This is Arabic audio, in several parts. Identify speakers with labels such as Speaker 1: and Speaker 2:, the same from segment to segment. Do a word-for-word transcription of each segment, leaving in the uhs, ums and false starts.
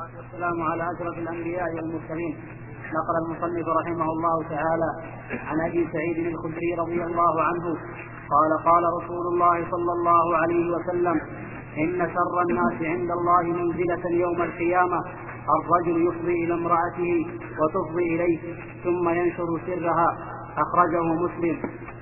Speaker 1: والصلاة والسلام على أشرف الأنبياء والمرسلين. نقل المصنف رحمه الله تعالى عن أبي سعيد الخدري رضي الله عنه قال قال رسول الله صلى الله عليه وسلم: إن شر الناس عند الله منزلة يوم القيامة الرجل يفضي إلى امرأته وتفضي إليه ثم ينشر سرها. أخرجه مسلم.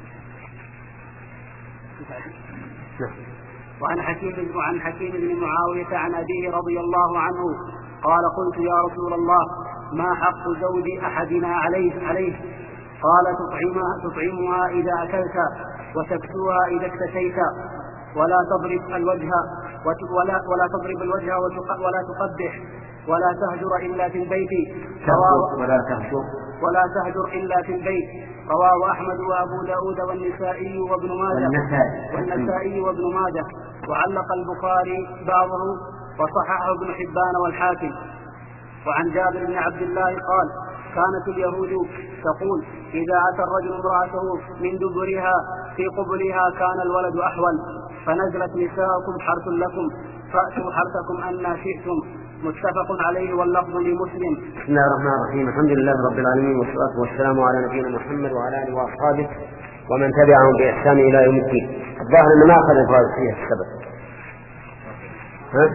Speaker 1: وعن حكيم وعن حكيم بن معاوية عن أبيه رضي الله عنه قال: قلت يا رسول الله ما حق زوج أحدنا عليه, عليه؟ قال: تطعمها, تطعمها إذا أكلت وتكسوها إذا اكتسيت ولا تضرب الوجه ولا, ولا تضرب الوجه ولا تقبح ولا تهجر إلا في البيت
Speaker 2: ولا تهجر
Speaker 1: ولا تهجر إلا في البيت. رواه أحمد وأبو داود والنسائي وابن ماجه والنسائي وابن ماجه. وعلق البخاري بعضه وصححه ابن حبان والحاكم. وعن جابر بن عبد الله قال: كانت اليهود تقول إذا أتى الرجل امرأته من دبرها في قبلها كان الولد أحول، فنزلت نساؤكم حرث لكم فأتوا حرثكم أن شئتم. متفق عليه واللفظ لمسلم.
Speaker 2: بسم الله الرحمن الرحيم. الحمد لله رب العالمين والصلاة والسلام على نبينا محمد وعلى آله وأصحابه ومن تبعهم بإحسان إلى يوم الدين. الظاهر أن ما أخذ الفوائد فيها السبب. ها؟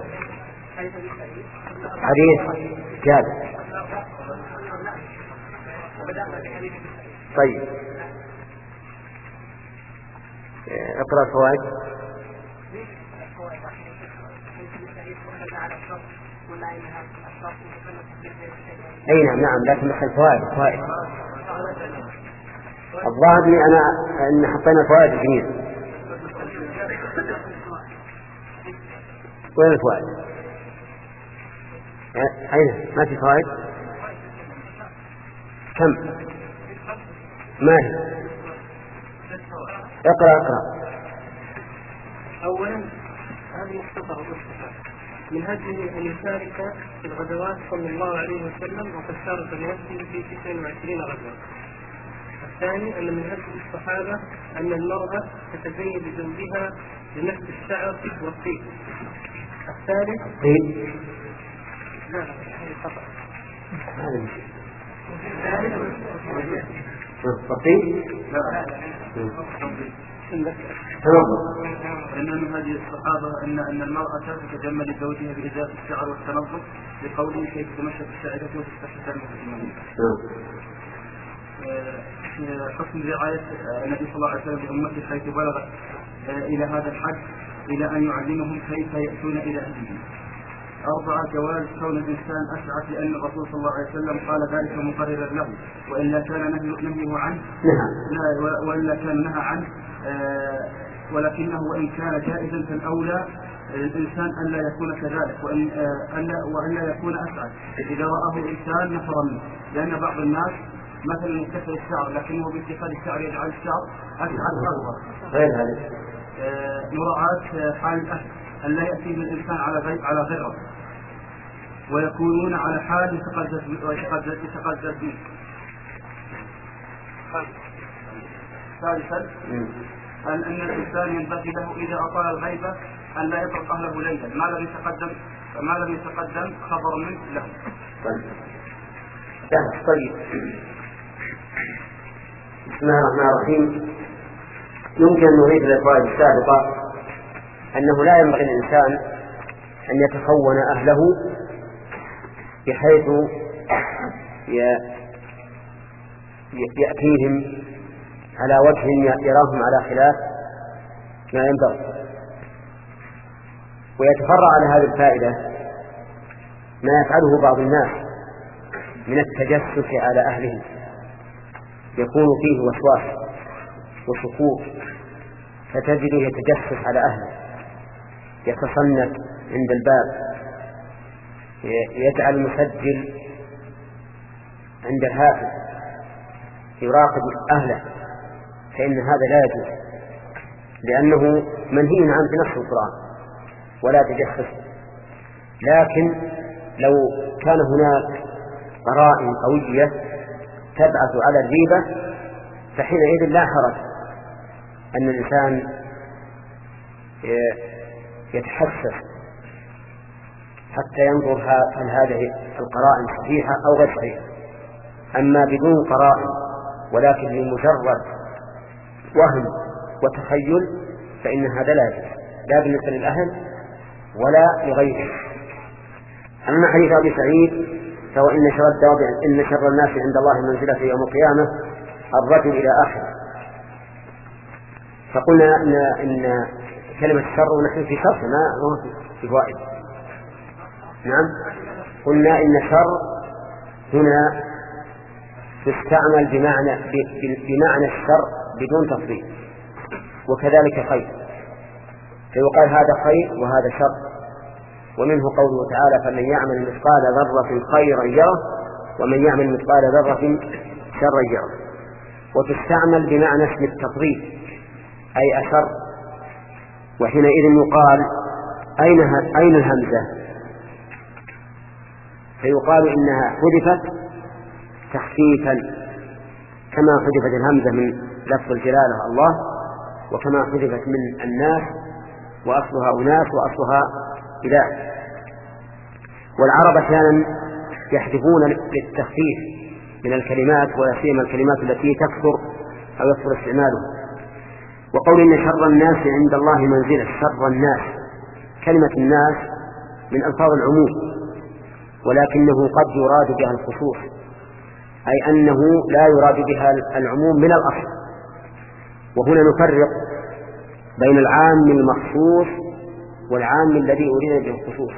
Speaker 2: حديث جابر. طيب اقرأ الفوائد. أي نعم نعم لكن مثل الفوائد فوائد الظاهر لي أنا أن حطينا الفوائد جميعا. وين الفوائد؟ أين ما في فوائد؟ كم؟ ما هي؟ اقرأ اقرأ.
Speaker 1: أولا هذه مختصرة من هذه أن يشارك في الغزوات صلى الله عليه وسلم وقد شارك بنفسه في تسع وعشرين غزوة. الثاني أن من هذه الصحابة أن المرأة تتزين بزوجها بنفس الشعر والطيب. الثالث
Speaker 2: طيب
Speaker 1: لا هذه خطأ.
Speaker 2: الطيب
Speaker 3: إن من هذه الصحابة أن أن المرأة تتجمل لزوجها بإزالة الشعر والتنظف لقوله كيف تمشى بالشعرة وتستحسن المسلمين. حكم رعاية النبي صلى الله عليه وسلم بأمته حيث بلغت إلى هذا الحد إلى أن يعلمهم كيف يأتون إلى أهلهم. أربعة جواز كون الإنسان أسعف لأن الرسول صلى الله عليه وسلم قال ذلك مقررا له وإلا كان نهيه عنه لا وإلا كان نهى عنه آه ولكنه وإن كان جائزا فالأولى الإنسان أن لا يكون كذلك وإن آه ألا وأن لا يكون أسعد إذا رآه إنسان نفر منه، لأن بعض الناس مثلا يتخذ الشعر لكنه باتخاذ الشعر يجعل الشعر أسعد أكبر غير هذا. آه مراعاة حال الأهل أن لا يأتي الإنسان على غير على غيره ويكونون على حال يتقدس به. ثالثا أن أن الإنسان ينبغي له إذا أطال الغيبة أن لا يترك أهله ليلا ما لم يتقدم ما لم يتقدم خبر منه له.
Speaker 2: طيب بسم الله الرحمن الرحيم. يمكن أن نريد الفوائد السابقة أنه لا ينبغي الإنسان أن يتخون أهله بحيث يأتيهم على وجه يراهم على خلاف ما ينبغي. ويتفرع على هذه الفائدة ما يفعله بعض الناس من التجسس على أهلهم، يكون فيه وسواس وشكوك فتجده يتجسس على أهله، يتصنت عند الباب، يجعل المسجل عند الهاتف يراقب أهله، فإن هذا لا يجوز لأنه منهي عنه في نص القرآن ولا تجسس. لكن لو كان هناك قرائن قوية تبعث على الريبة فحينئذ لا حرج أن الإنسان يتحسس حتى ينظر هل هذه القرائن صحيحة أو غير صحيحة. أما بدون قرائن ولكن لمجرد وهم وتخيل فإن هذا لا يجوز، لا بالنسبة للأهل ولا لغيره. أما حديث أبي سعيد فهو إن شر الدواب إن شر الناس عند الله منزلة يوم القيامة الرجل إلى آخر. فقلنا إن, إن كلمة شر ونحن في شر ما في فوائد. نعم قلنا إن شر هنا تستعمل بمعنى بمعنى الشر بدون تفضيل، وكذلك خير، فيقال هذا خير وهذا شر. ومنه قوله تعالى فمن يعمل مثقال ذرة خيرا يره ومن يعمل مثقال ذرة شرا يره. وتستعمل بمعنى اسم التفضيل أي أشر، وحينئذ يقال أين أين الهمزة؟ فيقال إنها حذفت تخفيفا كما حذفت الهمزة من لفظ الجلالة الله، وكما حذفت من الناس وأصلها أناس وأصلها إله. والعرب أحيانا يحذفون للتخفيف من الكلمات ولا سيما الكلمات التي تكثر أو يكثر استعمالها. وقول إن شر الناس عند الله منزلة، شر الناس كلمة الناس من ألفاظ العموم، ولكنه قد يراد بها الخصوص، أي أنه لا يراد بها العموم من الأصل. وهنا نفرق بين العام المخصوص والعام الذي أريد به الخصوص.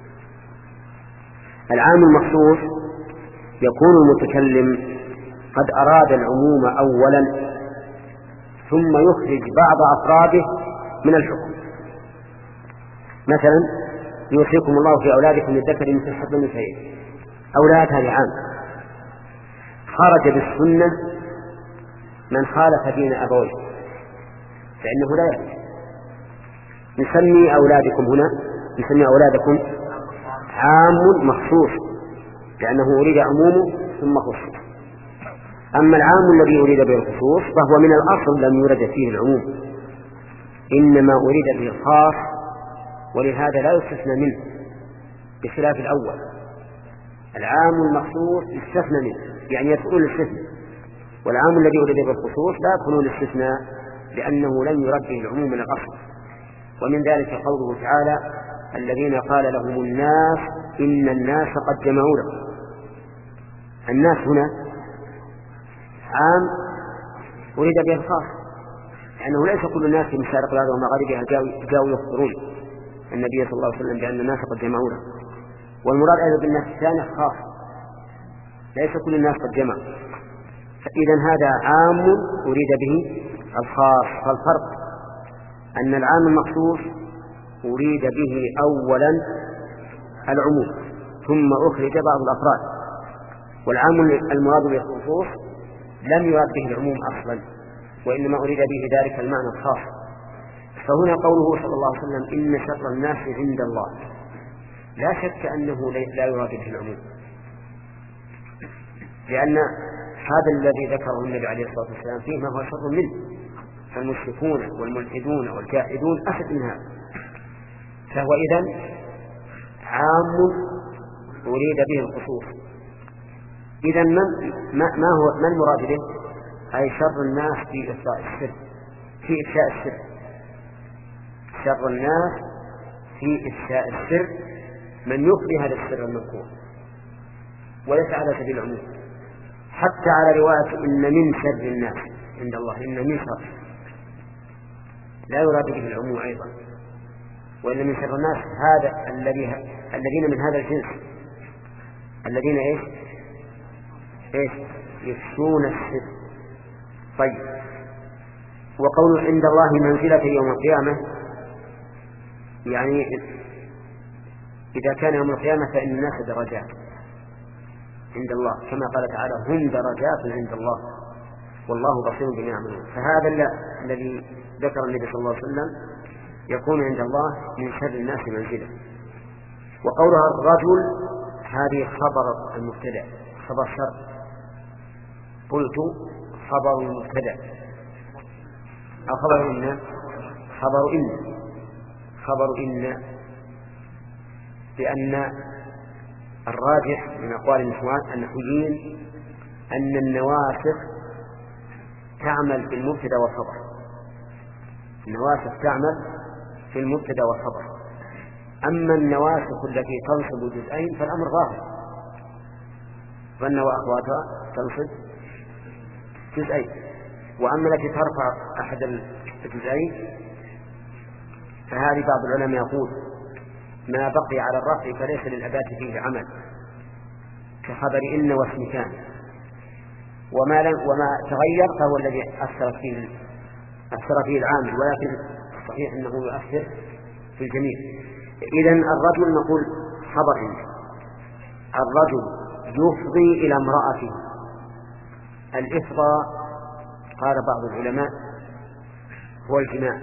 Speaker 2: العام المخصوص يكون المتكلم قد أراد العموم أولا ثم يخرج بعض أفراده من الحكم. مثلا يوصيكم الله في أولادكم للذكر مثل حظ الأنثيين، أولاد هذا عام، خرج بالسنة من خالف دين أبويه فإنه لا يجوز. نسمي أولادكم هنا نسمي أولادكم عام مخصوص لأنه أريد عمومه ثم خصوص. أما العام الذي أريد به الخصوص فهو من الأصل لم يرد فيه العموم، إنما أريد به الخاص، ولهذا لا يستثنى منه بخلاف الأول. العام المخصوص يستثنى منه يعني يدخل الاستثناء، والعام الذي أريد به الخصوص لا يدخل الاستثناء لأنه لم يرد به العموم من الأصل. ومن ذلك قوله تعالى الذين قال لهم الناس إن الناس قد جمعوا لهم. الناس هنا عام أريد به الخاص، لأنه ليس كل الناس في مشارق الأرض ومغاربها جاءوا يخبرون النبي صلى الله عليه وسلم بأن الناس قد جمعوا له. والمراد أيضا بالناس الثاني خاص، ليس كل الناس قد جمعوا. فإذا هذا عام أريد به الخاص. فالفرق أن العام المخصوص أريد به أولا العموم ثم أخرج بعض الأفراد، والعام المراد به الخصوص لم يراد به العموم أصلا، وإنما أريد به ذلك المعنى الخاص. فهنا قوله صلى الله عليه وسلم إن شر الناس عند الله، لا شك أنه لا يراد به العموم، لأن هذا الذي ذكره النبي عليه الصلاة والسلام فيه ما هو شر منه، فالمشركون والملحدون والجاحدون أشد من هذا. فهو إذن عام أريد به الخصوص. إذن ما, ما هو ما المراد به؟ أي شر الناس في إفشاء السر في إفشاء السر شر الناس في إفشاء السر من يخفي هذا السر المذكور، وليس على سبيل العموم. حتى على رواية إن من شر الناس عند الله، إن من شر لا يراد به العموم أيضا، وإن من شر الناس هذا الذي الذين من هذا الجنس الذين إيش إيش يفشون السر. طيب، وقول عند الله منزلة يوم القيامة يعني إذا كان يوم القيامة فإن الناس درجات عند الله، كما قال تعالى هم درجات عند الله والله بصير بما يعملون. فهذا الذي ذكر النبي صلى الله عليه وسلم يكون عند الله من شر الناس منزلة. وقولها الرجل هذه خبر المبتدأ، خبر شر. قلت خبر المبتدأ أو خبر إن خبر إن خبر إن بأن الراجح من أقوال النحويين أن النواسخ تعمل في المبتدأ والخبر. النواسخ تعمل في المبتدأ والخبر. أما النواسخ التي تنصب جزئين فالأمر ظاهر، ظن وأخواتها تنصب جزئين. وأما التي ترفع أحد الجزئين فهذه بعض العلماء يقول ما بقي على الرفع فليس للأداة فيه عمل، كخبر إن واسم كان، وما, وما تغير فهو الذي أثر فيه, أثر فيه العامل، ولكن صحيح أنه يؤثر في الجميع. إذن الرجل نقول خبر إن الرجل يفضي إلى امرأته. الإفضاء قال بعض العلماء هو الجماع،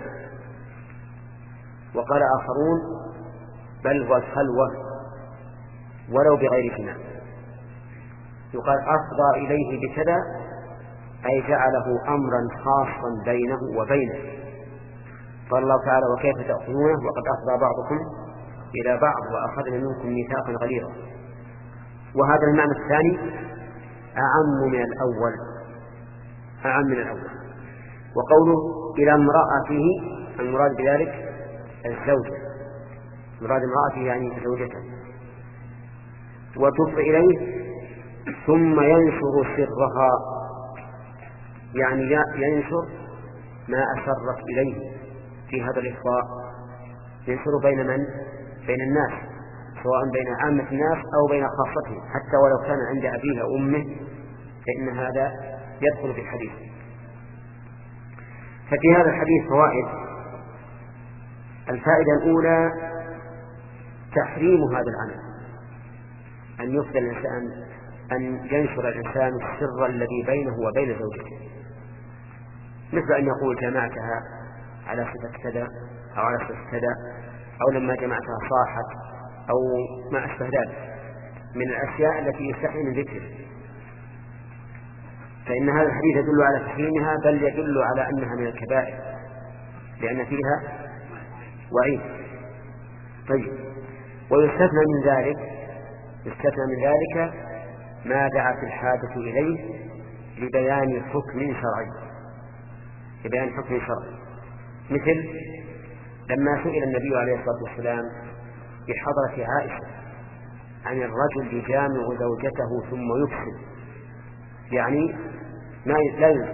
Speaker 2: وقال آخرون بل هو الخلوة ولو بغير جماع. يقال أفضى إليه بكذا أي جعله أمرا خاصا بينه وبينه. قال الله تعالى وكيف تأخذونه وقد أفضى بعضكم إلى بعض وأخذنا منكم ميثاقا غليظا. وهذا المعنى الثاني أعم من الأول، أعم من الأول. وقوله إلى امرأته المراد بذلك الزوجة، مراد امرأته يعني زوجته. وتفضي إليه ثم ينشر سرها، يعني ينشر ما أسرت إليه في هذا الإفضاء، ينشر بين من؟ بين الناس، سواء بين عامة الناس أو بين خاصتهم، حتى ولو كان عند أبيه وأمه فإن هذا يدخل في الحديث. ففي هذا الحديث فوائد. الفائدة الأولى تحريم هذا العمل، أن يفضي الإنسان، أن ينشر الإنسان السر الذي بينه وبين زوجته، مثل أن يقول جمعتها على صفة كذا أو على صفة كذا، أو لما جمعتها صاحت، أو ما أشبه ذلك من الأشياء التي يستحي من ذكره. فإن هذا الحديث يدل على تحريمها، بل يدل على أنها من الكبائر لأن فيها وعيد. طيب، ويستثنى من ذلك يستثنى من ذلك ما دعت الحاجة إليه لبيان حكم شرعي، لبيان حكم شرعي، مثل لما سئل النبي عليه الصلاة والسلام بحضرة عائشة عن الرجل يجامع زوجته ثم يفسد، يعني ما لا ينزل،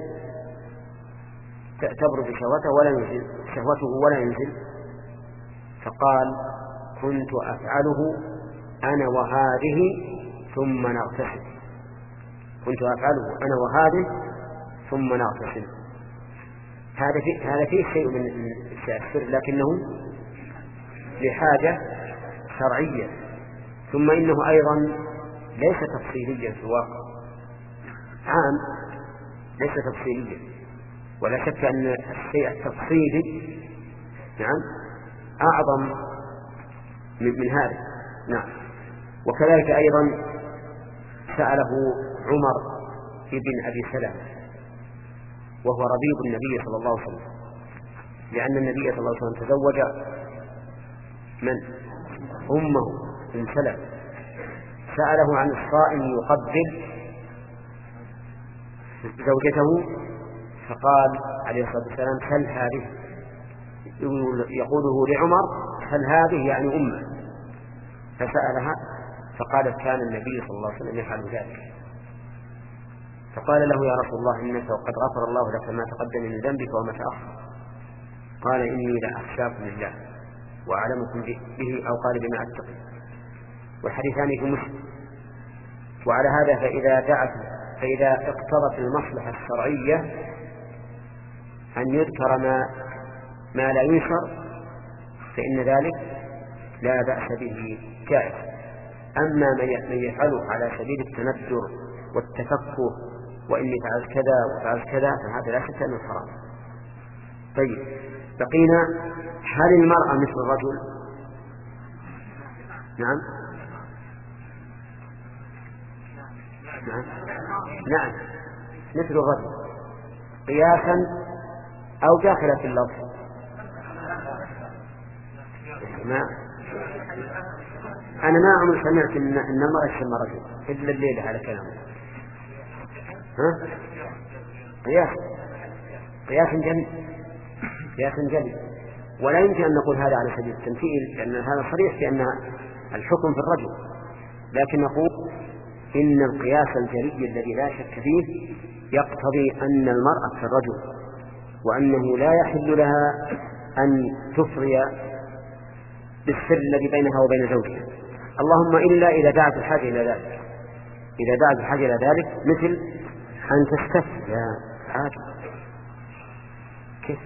Speaker 2: تبرد شهوته ولا ينزل شهوته ولا ينزل، فقال كنت أفعله أنا وهذه ثم نغتسل، كنت أفعله أنا وهذه ثم نغتسل. هذا فيه هذا فيه شيء من السر، لكنه لحاجة شرعية. ثم إنه أيضا ليس تفصيليا في الواقع، عام ليس تفصيليا، ولا شك أن الشيء التفصيلي نعم أعظم من, من هذا. نعم. وكذلك أيضا سأله عمر ابن أبي سلمة وهو ربيب النبي صلى الله عليه وسلم، لأن النبي صلى الله عليه وسلم تزوج من؟ أمه ام سلمة. سأله عن الصائم يقبل زوجته، فقال عليه الصلاة والسلام سل هذه، يقوله لعمر سل هذه يعني أمه، فسألها فقالت كان النبي صلى الله عليه وسلم يفعل ذلك. فقال له يا رسول الله إنك وقد غفر الله لك ما تقدم من ذنبك وما تأخر. قال إني لأخشاكم لله وأعلمكم به، أو قال بما أتقي. والحديثان في مسلم. وعلى هذا فإذا دعت فإذا اقتضت المصلحة الشرعية أن يذكر ما ما لا ينشر فإن ذلك لا بأس به، جائز. أما من يفعله على سبيل التندر والتفكه وإني فعلت كذا وفعلت كذا فهذا لا شك أنه حرام. طيب، بقينا هل المرأة مثل الرجل؟ نعم نعم نعم مثل الرجل قياسا أو داخلة في اللفظ. نعم أنا ما عمري سمعت إن إن المرأة تسمى رجل إلا الليلة على كلامه. ها؟ قياس قياس جميل قياس جميل ولا يمكن أن نقول هذا على سبيل التمثيل لأن هذا صريح في أن الحكم في الرجل، لكن نقول إن القياس الجلي الذي لا شك فيه يقتضي أن المرأة في الرجل، وأنه لا يحل لها أن تفري بالسر الذي بينها وبين زوجها، اللهم إلا إذا دعت الحاجة إلى ذلك. إذا دعت الحاجة إلى ذلك مثل أن تستفتي يا عادي كيف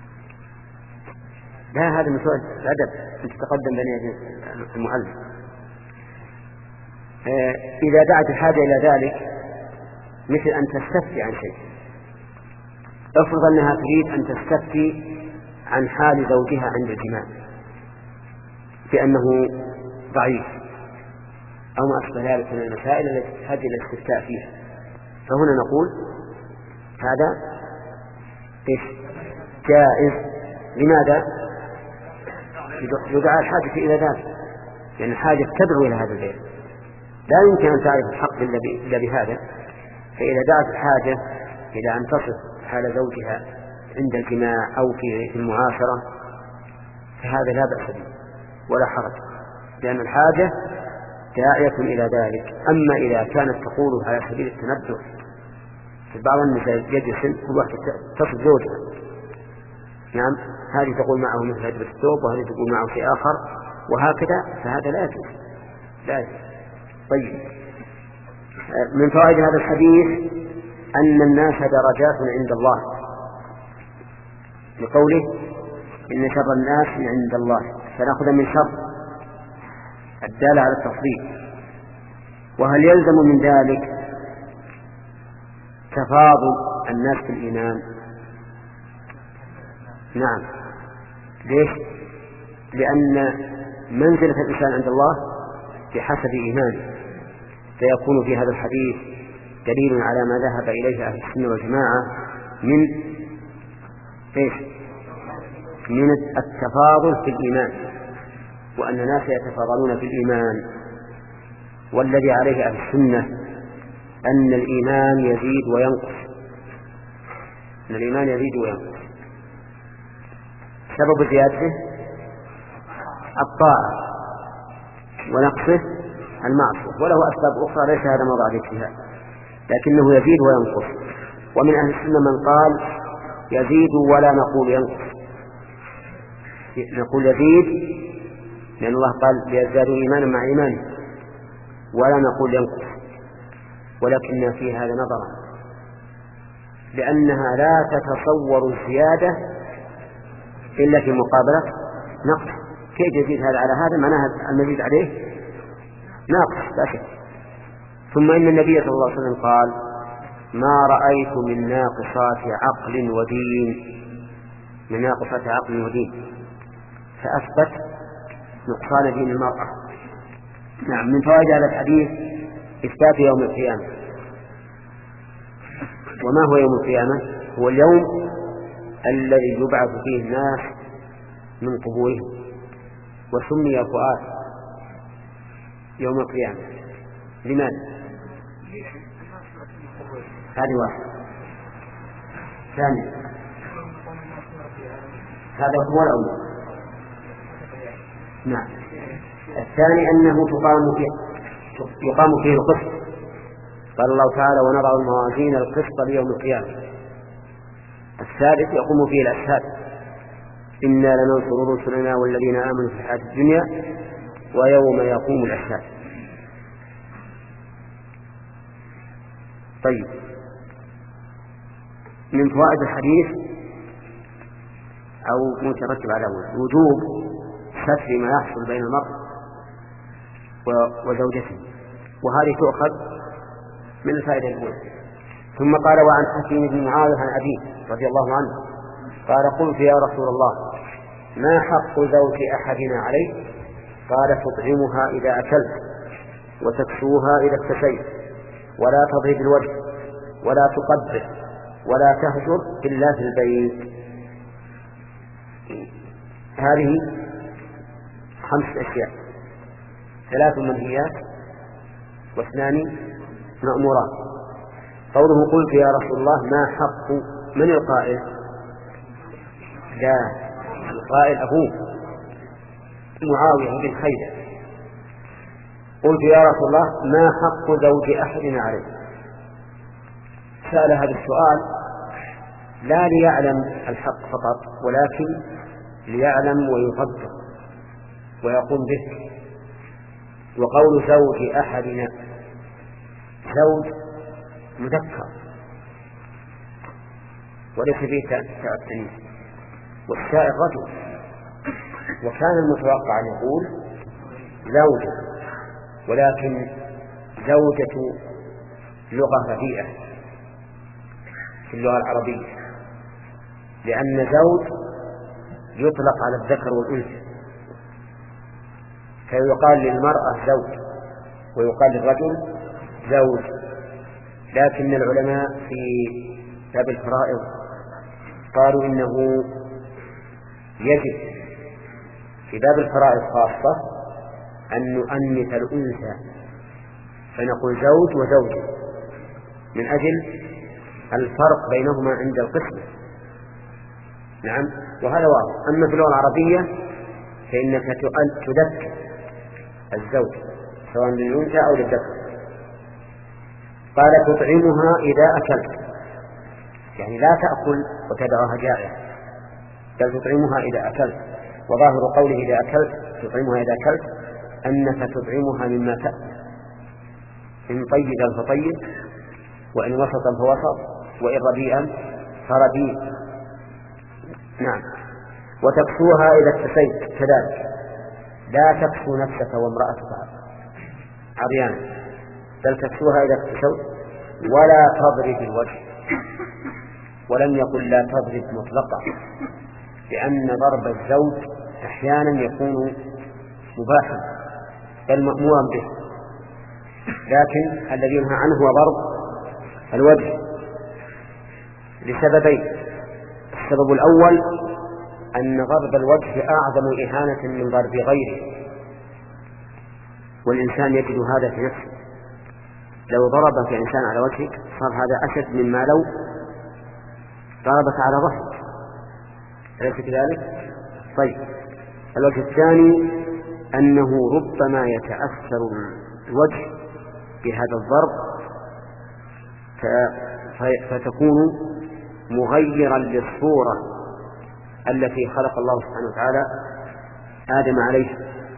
Speaker 2: لا، هذا من سوء الأدب أن تتقدم بين يدي المؤلف. إذا دعت الحاجة إلى ذلك مثل أن تستفتي عن شيء. افرض أنها تريد أن تستفتي عن حال زوجها عند الجماع بأنه ضعيف أو ما أشبه ذلك من المسائل التي تحتاج إلى الاستفتاء فيها، فهنا نقول هذا إيش جائز. لماذا؟ يدعى الحاجة إلى ذلك، لأن الحاجة تدعو إلى هذا البيت، لا يمكن أن تعرف الحق إلا بهذا. فإذا دعت الحاجة إلى أن تصف حال زوجها عند الجماع أو في المعاشرة فهذا لا بأس به ولا حرج، لأن الحاجة داعية إلى ذلك. أما إذا كانت تقول على سبيل التنبه، في بعض النساء يجلس كل واحد تصف زوجها، نعم هذه تقول معه مثل هجر الثوب وهذه تقول معه شيء آخر وهكذا، فهذا لا يجوز لا يجوز. طيب، من فوائد هذا الحديث أن الناس درجات عند الله، لقوله إن شر الناس عند الله، فنأخذ من شر الدالة على التفضيل. وهل يلزم من ذلك تفاضل الناس في الإيمان؟ نعم. ليش؟ لأن منزلة الإنسان عند الله بحسب إيمانه، فيكون في هذا الحديث دليل على ما ذهب إليه أهل السنة والجماعة من إيش؟ من التفاضل في الإيمان، وأن الناس يتفاضلون في الإيمان. والذي عليه أهل السنة أن الإيمان يزيد وينقص، أن الإيمان يزيد وينقص. سبب زيادته الطاعة ونقصه المعصية، وله أسباب أخرى ليس هذا موضع ذكرها، لكنه يزيد وينقص. ومن أهل السنة من قال يزيد ولا نقول ينقص، نقول يزيد لأن الله قال ليزدادوا إيمانا مع إيمانه، ولا نقول ينقص، ولكن في هذا نظرا، لأنها لا تتصور الزيادة إلا في مقابلة نقص. كيف يزيد هذا على هذا؟ معناها المزيد عليه ناقص لا شك. ثم إن النبي صلى الله عليه وسلم قال ما رأيت من ناقصات عقل ودين من ناقصات عقل ودين، فأثبت نقصان دين المرأة. نعم. من فوائد هذا الحديث إثبات يوم القيامة. وما هو يوم القيامة؟ هو اليوم الذي يبعث فيه الناس من قبورهم، وسمي فؤاد يوم القيامة. لماذا؟ هذه واحد. ثاني، هذا هو الأول. نعم. الثاني أنه تقام فيه يقام فيه القسط، قال الله تعالى ونضع الموازين القسط ليوم القيامة. الثالث يقوم فيه الأشهاد إنا لننصر رسلنا والذين آمنوا في الحياة الدنيا ويوم يقوم الأشهاد. طيب، من فوائد الحديث أو مترتب على وجوب ستر ما يحصل بين المرء وزوجته، وهذه تؤخذ من الفائدة الأولى. ثم قال وعن حكيم بن معاذ عن أبيه رضي الله عنه قال قلت يا رسول الله ما حق زوج أحدنا عليه؟ قال تطعمها إذا أكلت وتكسوها إذا اكتسيت ولا تضرب الوجه ولا تقبح ولا تهجر إلا في البيت. هذه خمس أشياء. ثلاث منهيات واثنان مأمورات. قوله قلت يا رسول الله ما حق من القائل؟ لا، القائل أبوه معاوية بن حيدر. قلت يا رسول الله ما حق زوج أحدنا عليه؟ سأل هذا السؤال لا ليعلم الحق فقط، ولكن ليعلم ويطبق ويقوم به. وقول زوج أحدنا زوج مذكر وليس فيه تاء التانيث، والسائل رجل، وكان المتوقع أن يقول زوجة، ولكن زوجة لغة رديئة في اللغة العربية، لأن زوج يطلق على الذكر والأنثى، فيقال للمرأة زوج ويقال للرجل زوج. لكن العلماء في باب الفرائض قالوا إنه يجب في باب الفرائض خاصة أن نؤنث الأنثى فنقول زوج وزوجة من أجل الفرق بينهما عند القسمة. نعم، وهذا واضح. أما في اللغة العربية فإنك تذكر الزوج سواء للأنثى أو للذكر. قال تطعمها إذا أكلت، يعني لا تأكل وتدعها جائعة، بل تطعمها إذا أكلت. وظاهر قوله إذا أكلت تطعمها إذا أكلت أنك تطعمها مما تأكل، إن طيبا فطيب، وإن وسطا فوسط، وإن رديئا فرديء. نعم. وتكسوها إذا اكتسيت كذلك، لا تكسو نفسك وامرأتك عريانا، بل تكسوها إذا اكتسوت. ولا تضرب الوجه، ولم يقل لا تضرب مطلقا، لأن ضرب الزوج أحيانا يكون مباحا بل مأمورا به، لكن الذي ينهى عنه هو ضرب الوجه لسببين. السبب الأول أن ضرب الوجه أعظم إهانة من ضرب غيره، والإنسان يجد هذا في نفسه. لو ضربك إنسان على وجهك صار هذا أشد مما لو ضربك على ظهرك، أليس كذلك؟ طيب، الوجه الثاني أنه ربما يتأثر الوجه بهذا الضرب فتكون مغيرا للصورة التي خلق الله سبحانه وتعالى آدم عليه،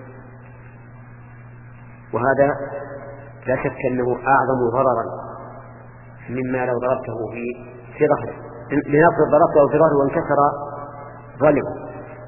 Speaker 2: وهذا لا شك أنه أعظم ضررا مما لو ضربته في في ظهره. لنفرض ضربته في ظهره وانكسر ظلمه،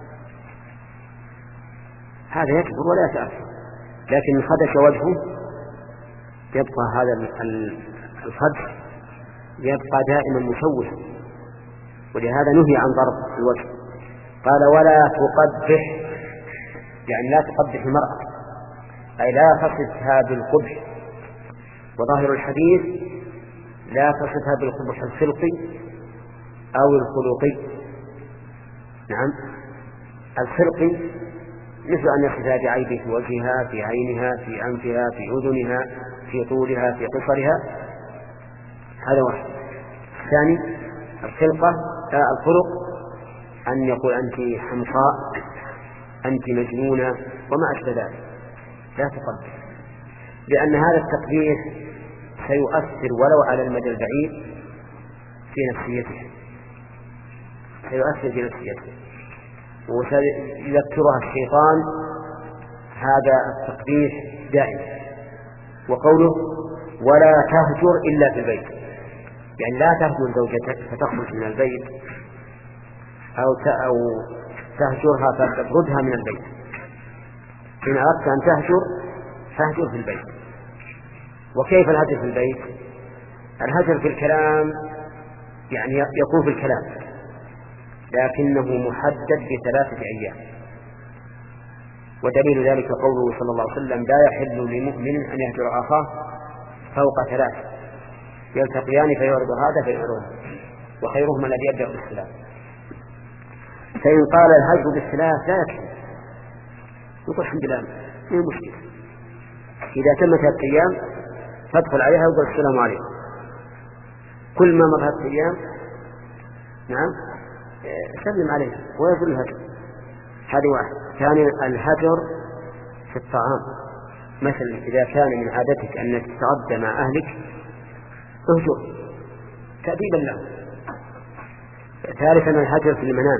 Speaker 2: هذا يكبر ولا يتأثر. لكن خدش وجهه يبقى هذا الخدش يبقى دائما مشوشا، ولهذا نهي عن ضرب الوجه. قال ولا تقبح، يعني لا تقبح المرأة، أي لا تصفها بالقبح. وظاهر الحديث لا تصفها بالقبح الخلقي أو الخلقي. نعم، الخلقي مثل أن يصفها بعيب في وجهها، في عينها، في أنفها، في أذنها، في طولها، في قصرها، هذا واحد. الثاني الخلقة الخلق أن يقول أنت حمقاء، أنت مجنونة، وما أشبه ذلك. لا تقبح، لأن هذا التقبيح سيؤثر ولو على المدى البعيد في نفسيته، سيؤثر في نفسيته وسيذكرها الشيطان هذا التقبيح دائما. وقوله ولا تهجر إلا في البيت، يعني لا تهجر زوجتك فتخرج من البيت أو أو تهجرها فتطردها من البيت. إن أردت أن تهجر فاهجر في البيت. وكيف الهجر في البيت؟ الهجر في الكلام يعني يكون في الكلام، لكنه محدد بثلاثة أيام. ودليل ذلك قوله صلى الله عليه وسلم لا يحل لمؤمن أن يهجر أخاه فوق ثلاث، يلتقيان فيعرض هذا فيعرض، وخيرهما الذي يبدأ بالسلام. فإن قال الهجر بالثلاث لا يكفي، يقول الحمد لله، ما مشكلة، إذا تم ثلاثة أيام فادخل عليها وقل السلام عليكم. كل ما مر ثلاثة أيام نعم سلم عليها ويقول الهجر. هذه واحد. ثانيا الهجر في الطعام، مثلا إذا كان من عادتك أنك تتغدى مع أهلك اهجر تأديبا له. ثالثا الهجر في المنام.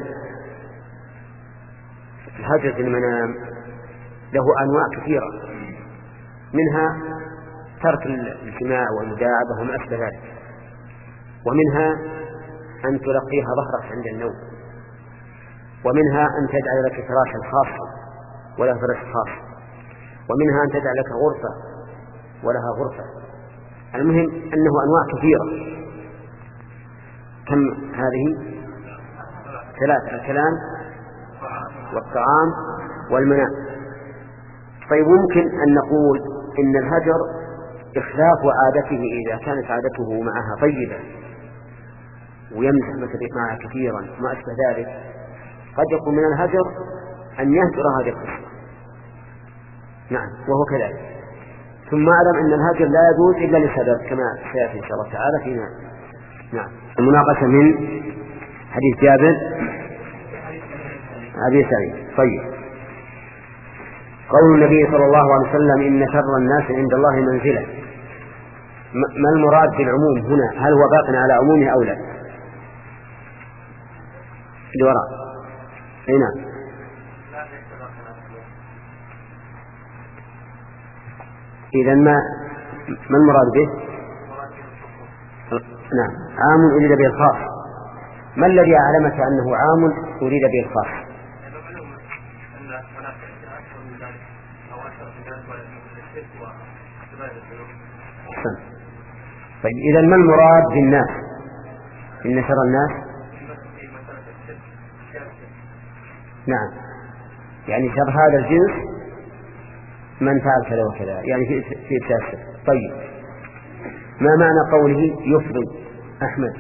Speaker 2: الهجر في المنام له أنواع كثيرة، منها ترك الجماع والمداعبة وما أشبه ذلك، ومنها أن تلقيها ظهرك عند النوم، ومنها أن تجعل لك فراشا خاصا ولا فراش خاص، ومنها أن تجعل لك غرفة ولها غرفة. المهم أنه أنواع كثيرة. كم هذه؟ ثلاثة: الكلام والطعام والمنام. طيب ممكن أن نقول إن الهجر إخلاف عادته إذا كانت عادته معها طيبة ويمزح مثل معها كثيرا ما أشبه ذلك، قد يكون من الهجر أن يهجر هذه القصة. نعم وهو كذلك. ثم أعلم أن الهجر لا يجوز إلا لسبب كما سيأتي إن شاء الله تعالى فيما. نعم. المناقشة من حديث جابر أبي سعيد. طيب. قول النبي صلى الله عليه وسلم إن شر الناس عند الله منزلة، ما المراد بالعموم هنا؟ هل هو باق على عمومه أو لا؟ الوراء. أي نعم. إذا ما ما المراد به؟ نعم عام أريد به الخاص. ما الذي أعلمك أنه عام أريد به الخاص؟ طيب إذا ما المراد بالناس؟ إن شر الناس نعم يعني شر هذا الجنس من فعل كذا وكذا، يعني في في التاسع. طيب ما معنى قوله يفضي؟ أحمد.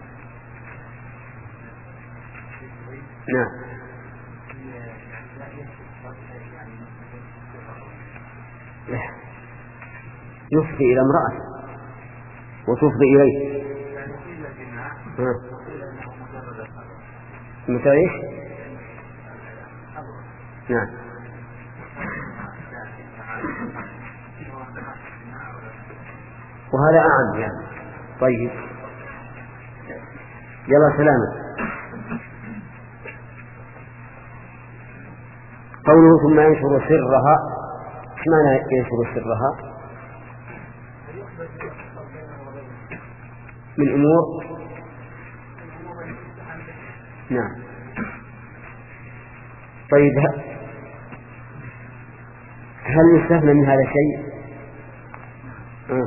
Speaker 2: نعم يفضي إلى امرأة وتفضي إليه. مثل إيش؟ نعم وهذا أعم يعني. طيب يلا سلامة. قوله ثم ينشر سرها، ايش معنى ينشر سرها؟ من أمور. نعم. طيب هل يستثنى من هذا شيء؟ آه.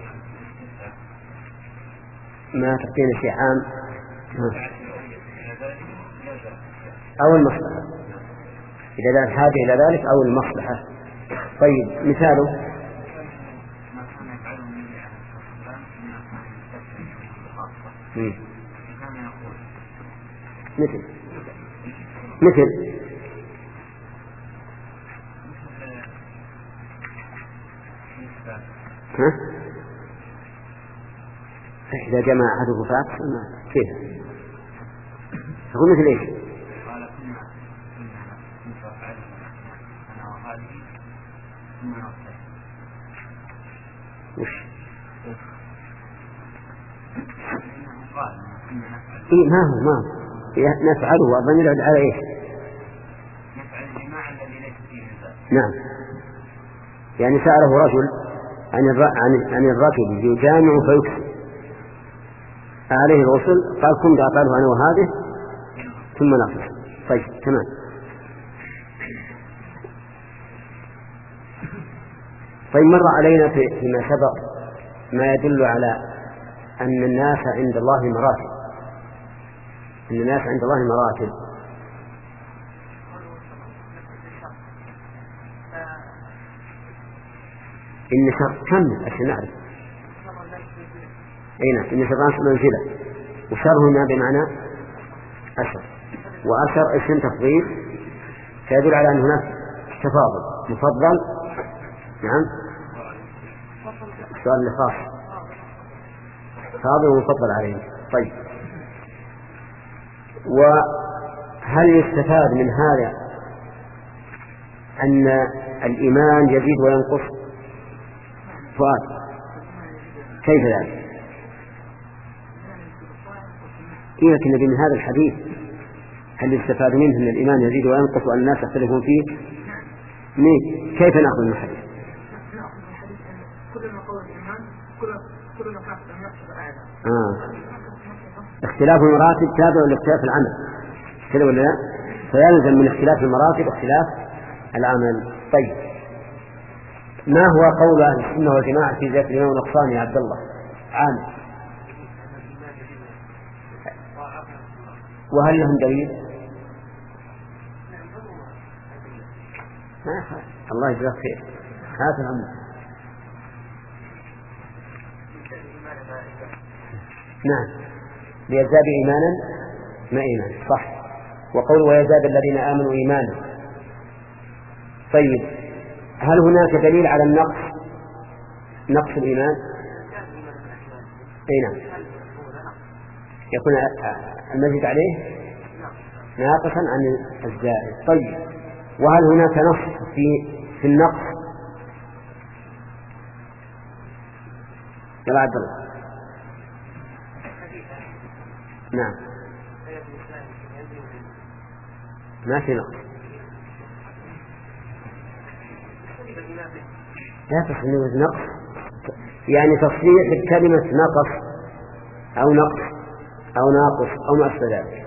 Speaker 2: ما تعطينا شيء عام. آه. أو المصلحة إذا كانت حاجة إلى ذلك أو المصلحة. طيب مثاله مم. مثل مثل ها؟ إذا جمع أحده فات كيف؟ تقول مثل إيش؟ وش؟ إيه ما هو ما هو نفعله وأظن يعد على إيش؟ نعم يعني سأله رجل عن عن عن الرجل يجامع فيكسب عليه الغسل، قال كنت أفعله أنا وهذه ثم نغسل. طيب تمام. طيب مر علينا فيما سبق ما يدل على أن الناس عند الله مراتب. أن الناس عند الله مراتب. إن شر كم عشان نعرف. أي نعم إن شر الناس منزلة، وشر هنا بمعنى أشر، وأشر اسم تفضيل فيدل على أن هناك تفاضل مفضل. نعم السؤال اللي خاص فاضل ومفضل عليه. طيب، وهل يستفاد من هذا أن الإيمان يزيد وينقص؟ سؤال، كيف ذلك؟ إيه لكن من هذا الحديث هل يستفاد منه أن الإيمان يزيد وينقص وأن الناس يختلفون فيه؟ مين؟ كيف نأخذ من الحديث؟ آه. اختلاف المراتب تابع لاختلاف العمل كذا ولا لا؟ فيلزم من اختلاف المراتب اختلاف العمل. طيب، ما هو قول أهل السنة والجماعة في ذات الإمام ونقصان يا عبد الله عامر؟ وهل لهم دليل؟ ما خير. الله يجزاك خير. هذا الأمر. نعم، ليزداد إيمانا ما إيمان، صح. وقول ويزداد الذين آمنوا إيمانا. طيب، هل هناك دليل على النقص نقص الإيمان؟ أي نعم، يكون المزيد عليه ناقصا عن الزائد. طيب، وهل هناك نص في في النقص؟ يا عبد الله. نعم، ما في نقص. لا تصنيف نقص يعني تصريح بكلمة نقص أو نقص أو ناقص أو ما أشبه ذلك.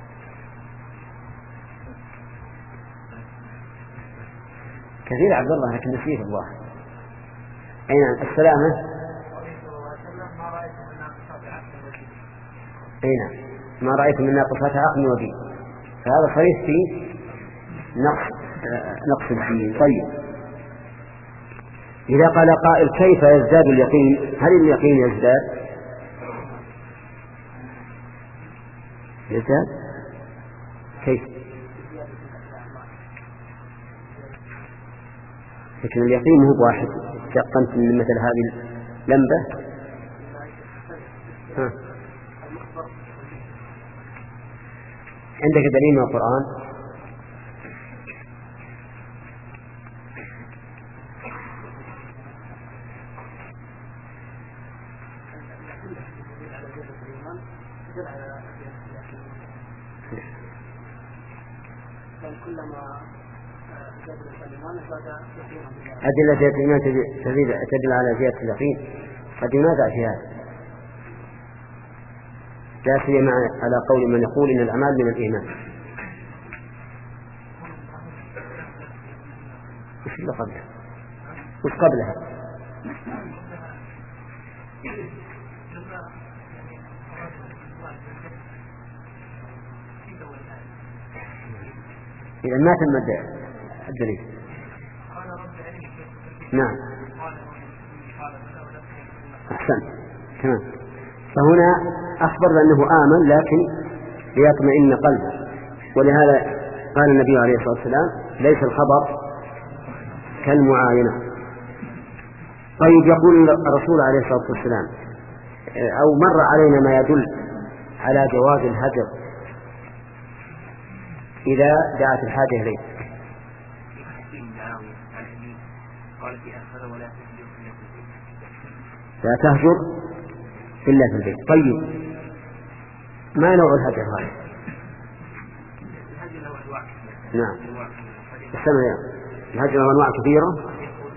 Speaker 2: كثير عبد الله لكن نسيت الله. أي نعم، السلامة. أي نعم، ما رأيت من ناقصات عقل ودين، فهذا صريح في نقص نقص الدين. طيب، إذا قال قائل كيف يزداد اليقين؟ هل اليقين يزداد؟ يزداد كيف؟ لكن اليقين هو واحد. تيقنت من مثل هذه اللمبة. ها. عندك دليل من القرآن؟ أدلة زيادة الإيمان تدل على زيادة اليقين، قد ينازع في هذا، لا سيما على قول من يقول إن الأعمال من الإيمان. وش اللي قبلها؟ وش قبلها؟ إذا ما تم الدليل. نعم، أحسن. تمام. فهنا أخبر أنه آمن لكن ليطمئن قلبه، ولهذا قال النبي عليه الصلاة والسلام ليس الخبر كالمعاينة. طيب، يقول الرسول عليه الصلاة والسلام أو مر علينا ما يدل على جواز الهجر إذا دعت الحاجة إليه. لا تهجر إلا في البيت. طيب، ما نوع الهجر هذا؟ نعم، السمع. الهجر له أنواع كثيرة.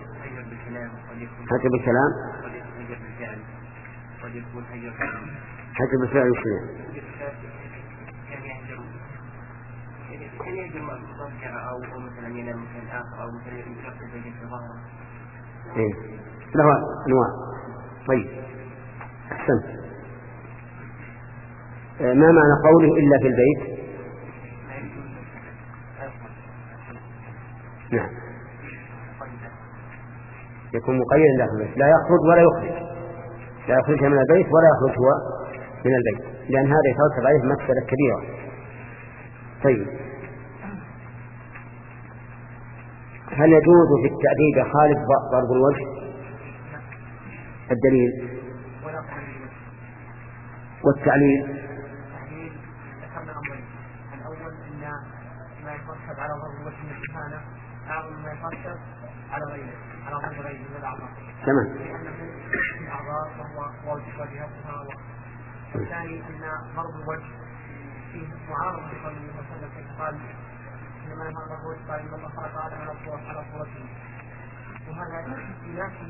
Speaker 2: هجر بالكلام، هجر بالفعل والسمع.
Speaker 4: كان يجب أن يضجع أو مثلا ينام مكان آخر أو مثلا يشرب زوجة في ظهره.
Speaker 2: إيه، له أنواع. طيب، أحسنت. ما معنى قوله إلا في البيت؟ نعم، يكون مقيدا لا في البيت، لا يخرج ولا يخرج، لا يخرج من البيت ولا يخرج هو من البيت، لأن هذا يترتب عليه مفسدة كبيرة. طيب، هل يجوز في التأديب خالف ضرب الوجه؟ الدليل والتعليل.
Speaker 4: التعليل ذكرنا أمرين، الأول أن ما يترتب على ضرب الوجه من الكهانة أعظم ما يترتب على غيره على ضرب غيره من الأعضاء.
Speaker 2: تمام.
Speaker 4: لأنه من الأعضاء وهو واجب وجهتها. والثاني أن ضرب الوجه فيه معارضة لقول النبي صلى الله عليه وسلم قال إنما نهى ضرب الوجه قال إن الله خلق آدم على صورة على صورته. وهذا ينافي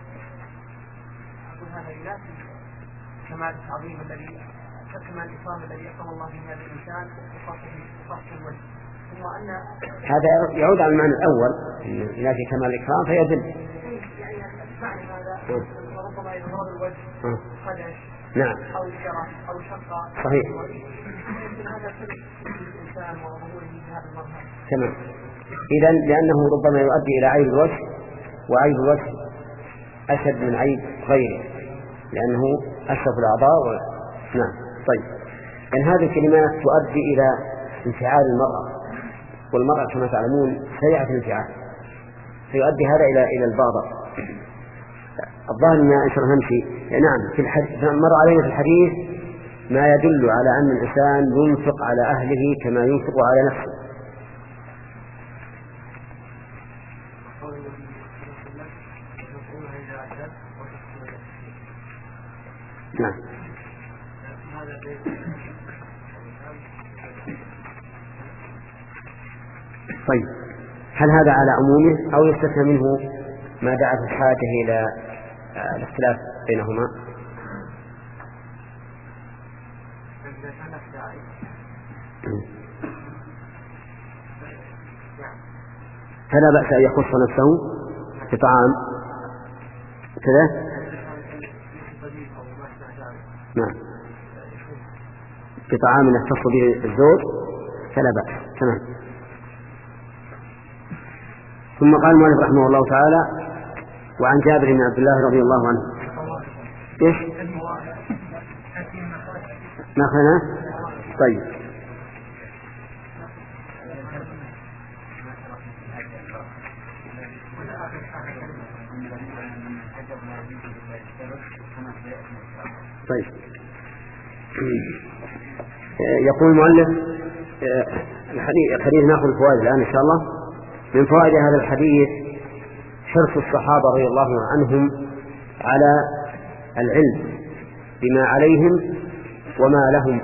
Speaker 4: أقول هذا ينافي كمال التعظيم الذي كمال الإكرام الذي يكرم الله به هذا الإنسان وخاصة الوجه. ثم أن
Speaker 2: هذا يعود على المعنى الأول إن في كمال الإكرام فيدل.
Speaker 4: يعني معنى هذا ربما إذا ضرب الوجه خدش
Speaker 2: نعم
Speaker 4: أو الشرف أو شقة
Speaker 2: صحيح.
Speaker 4: هذا كل الإنسان وظهوره في هذا المظهر.
Speaker 2: تمام. إذن لأنه ربما يؤدي إلى عيب الوجه، وعيب الوجه أشد من عيب غيره لأنه أشرف الأعضاء و... نعم. طيب، أن هذه الكلمات تؤدي إلى انفعال المرأة، والمرأة كما تعلمون سريعة الانفعال، فيؤدي هذا إلى إلى البغضاء. الظاهر أن أشرف همشي. نعم، في الحديث مر علينا في الحديث ما يدل على أن الإنسان ينفق على أهله كما ينفق على نفسه. نعم. طيب، هل هذا على عمومه أو يستثنى منه ما دعت الحاجة إلى الاختلاف بينهما؟ فلا بأس أن يخص نفسه بطعام كذا. نعم، بطعام يختص به الزوج فلا بأس. تمام. ثم قال المؤلف رحمه الله تعالى: وعن جابر بن عبد الله رضي الله عنه. ايش ما خلنا؟ طيب. طيب، يقول المؤلف الحديث، ناخذ الفوائد الآن إن شاء الله. من فوائد هذا الحديث حرص الصحابة رضي الله عنهم على العلم بما عليهم وما لهم،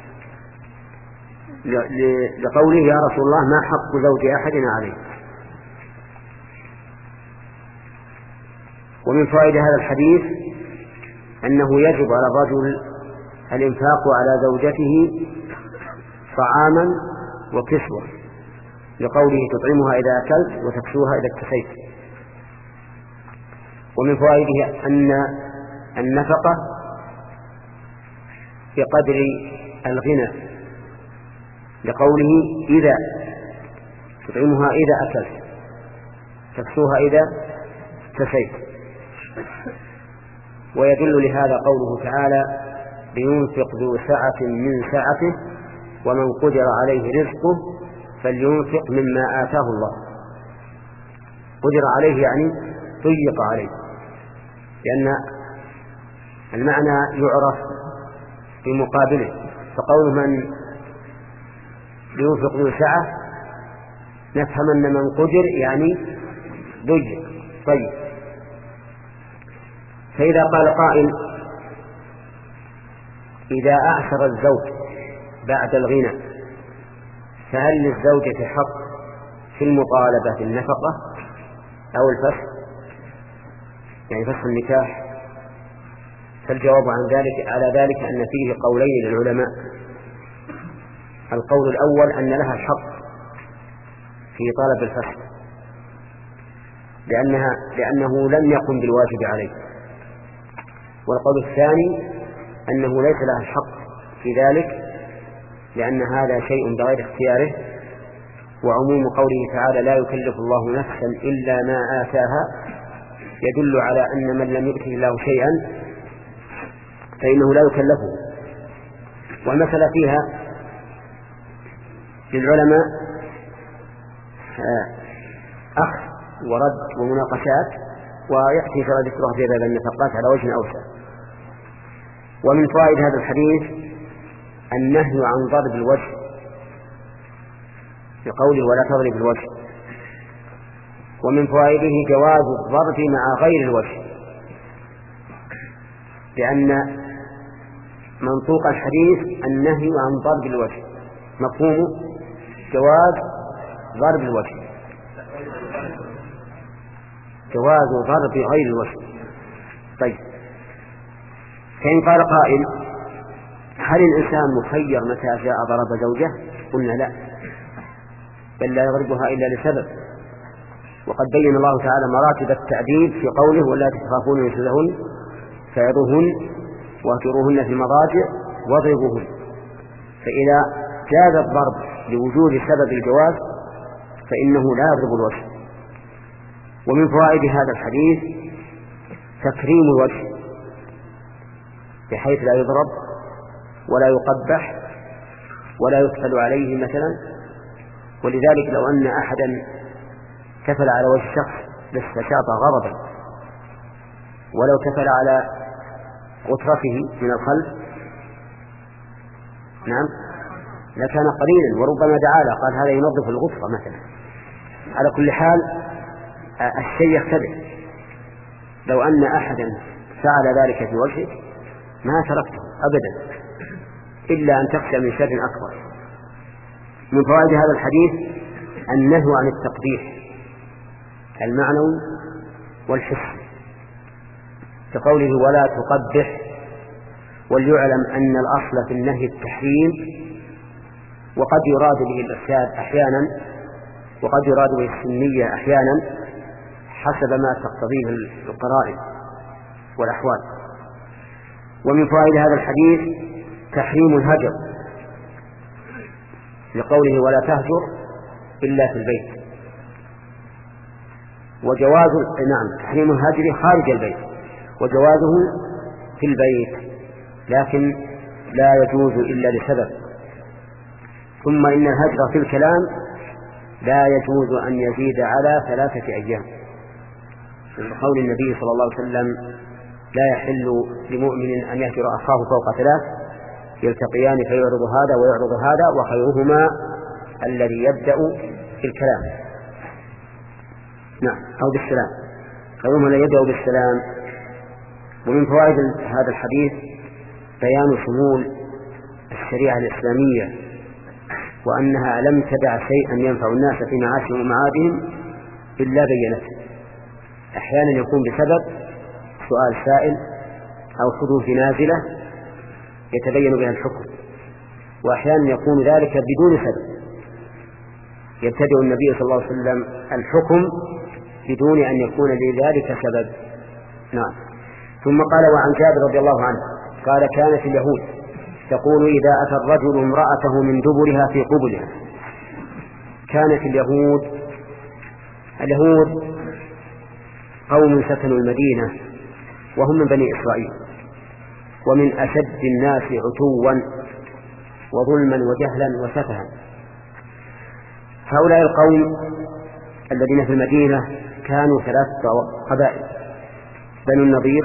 Speaker 2: لقوله: يا رسول الله ما حق زوج أحدنا عليه. ومن فوائد هذا الحديث أنه يجب على الرجل الإنفاق على زوجته طعاما وكسوة، لقوله: تطعمها إذا أكلت وتكسوها إذا اكتسيت. ومن فوائده أن النفقة بقدر الغنى، لقوله: إذا تطعمها إذا أكلت تكسوها إذا اكتسيت. ويدل لهذا قوله تعالى: لينفق ذو سعة من سعته ومن قدر عليه رزقه فلينفق مما آتاه الله. قدر عليه يعني ضيق عليه، لأن المعنى يعرف بمقابله. فقول من لينفق ذو سعة نفهم أن من قدر يعني ضيق. طيب، فإذا قال قائل: إذا أعسر الزوج بعد الغنى فهل للزوجة حق في المطالبة بالنفقة أو الفسخ، يعني فسخ النكاح؟ فالجواب عن ذلك على ذلك أن فيه قولين للعلماء. القول الأول أن لها الحق في طلب الفسخ، لأنها لأنه لم يقم بالواجب عليه. والقول الثاني أنه ليس لها الحق في ذلك، لأن هذا شيء بغير اختياره، وعموم قوله تعالى: لا يكلف الله نفسا إلا ما آتاها، يدل على أن من لم يؤته الله شيئا فإنه لا يكلفه. والمسألة فيها للعلماء أخذ ورد ومناقشات، ويأتي ترى ذكرها في باب النفقات على وجه أوسع. ومن فوائد هذا الحديث النهي عن ضرب الوجه بقوله ولا تضرب الوجه. ومن فوائده جواز الضرب مع غير الوجه، لأن منطوق الحديث النهي عن ضرب الوجه، مفهومه جواز ضرب الوجه، جواز ضرب غير الوجه. طيب، فإن قال قائل هل الإنسان مخير متى جاء ضرب زوجه؟ قلنا لا، بل لا يضربها إلا لسبب. وقد بين الله تعالى مراتب التأديب في قوله ولا تخافون نشوزهن فعظوهن واهجروهن في المضاجع واضربوهن. فإذا جاز الضرب لوجود سبب الجواز فإنه لا يضرب الوجه. ومن فوائد هذا الحديث تكريم الوجه بحيث لا يضرب ولا يقبح ولا يكفل عليه مثلا. ولذلك لو أن أحدا كفل على وجه شخص لاستشاط غضبا، ولو كفل على غترته من الخلف نعم لكان قليلا، وربما دعا له قال هذا ينظف الغترة مثلا. على كل حال الشيء يختلف. لو أن أحدا فعل ذلك في وجهه ما تركته أبدا إلا أن تخشى من شر أكبر. من فوائد هذا الحديث النهي عن التقبيح المعنوي والحسي كقوله ولا تقبح. وليعلم أن الأصل في النهي التحريم، وقد يراد به الإرشاد أحيانا وقد يراد به السنية أحيانا حسب ما تقتضيه القرائن والأحوال. ومن فوائد هذا الحديث تحريم الهجر لقوله ولا تهجر إلا في البيت، وجواز نعم تحريم الهجر خارج البيت وجوازه في البيت، لكن لا يجوز إلا لسبب. ثم إن الهجر في الكلام لا يجوز أن يزيد على ثلاثة أيام، قول النبي صلى الله عليه وسلم لا يحل لمؤمن أن يهجر أخاه فوق ثلاث يلتقيان فيعرض هذا ويعرض هذا وخيرهما الذي يبدأ في الكلام نعم أو بالسلام، خيرهما الذي يبدأ بالسلام. ومن فوائد هذا الحديث بيان شمول الشريعة الإسلامية، وأنها لم تدع شيئا ينفع الناس في معاشهم ومعادهم إلا بينته. أحيانا يكون بسبب سؤال سائل أو حدوث نازلة يتبين بها الحكم، وأحيانا يكون ذلك بدون سبب يبتدئ النبي صلى الله عليه وسلم الحكم بدون أن يكون لذلك سبب. نعم. ثم قال وعن جابر رضي الله عنه قال كانت اليهود تقول إذا أتى الرجل امرأته من دبرها في قبلها. كانت اليهود اليهود قوم سكنوا المدينة وهم من بني إسرائيل، ومن أشد الناس عتوا وظلما وجهلا وسفها. هؤلاء القوم الذين في المدينة كانوا ثلاثة قبائل: بنو النضير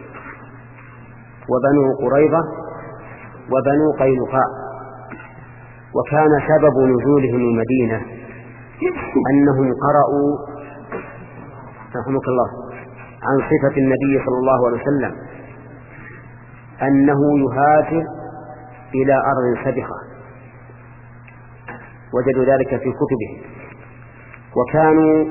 Speaker 2: وبنو قريظة وبنو قينقاع. وكان سبب نزولهم المدينة أنهم قرأوا رحمك الله عن صفة النبي صلى الله عليه وسلم أنه يهاجر إلى أرض سبخة، وجدوا ذلك في كتبهم، وكانوا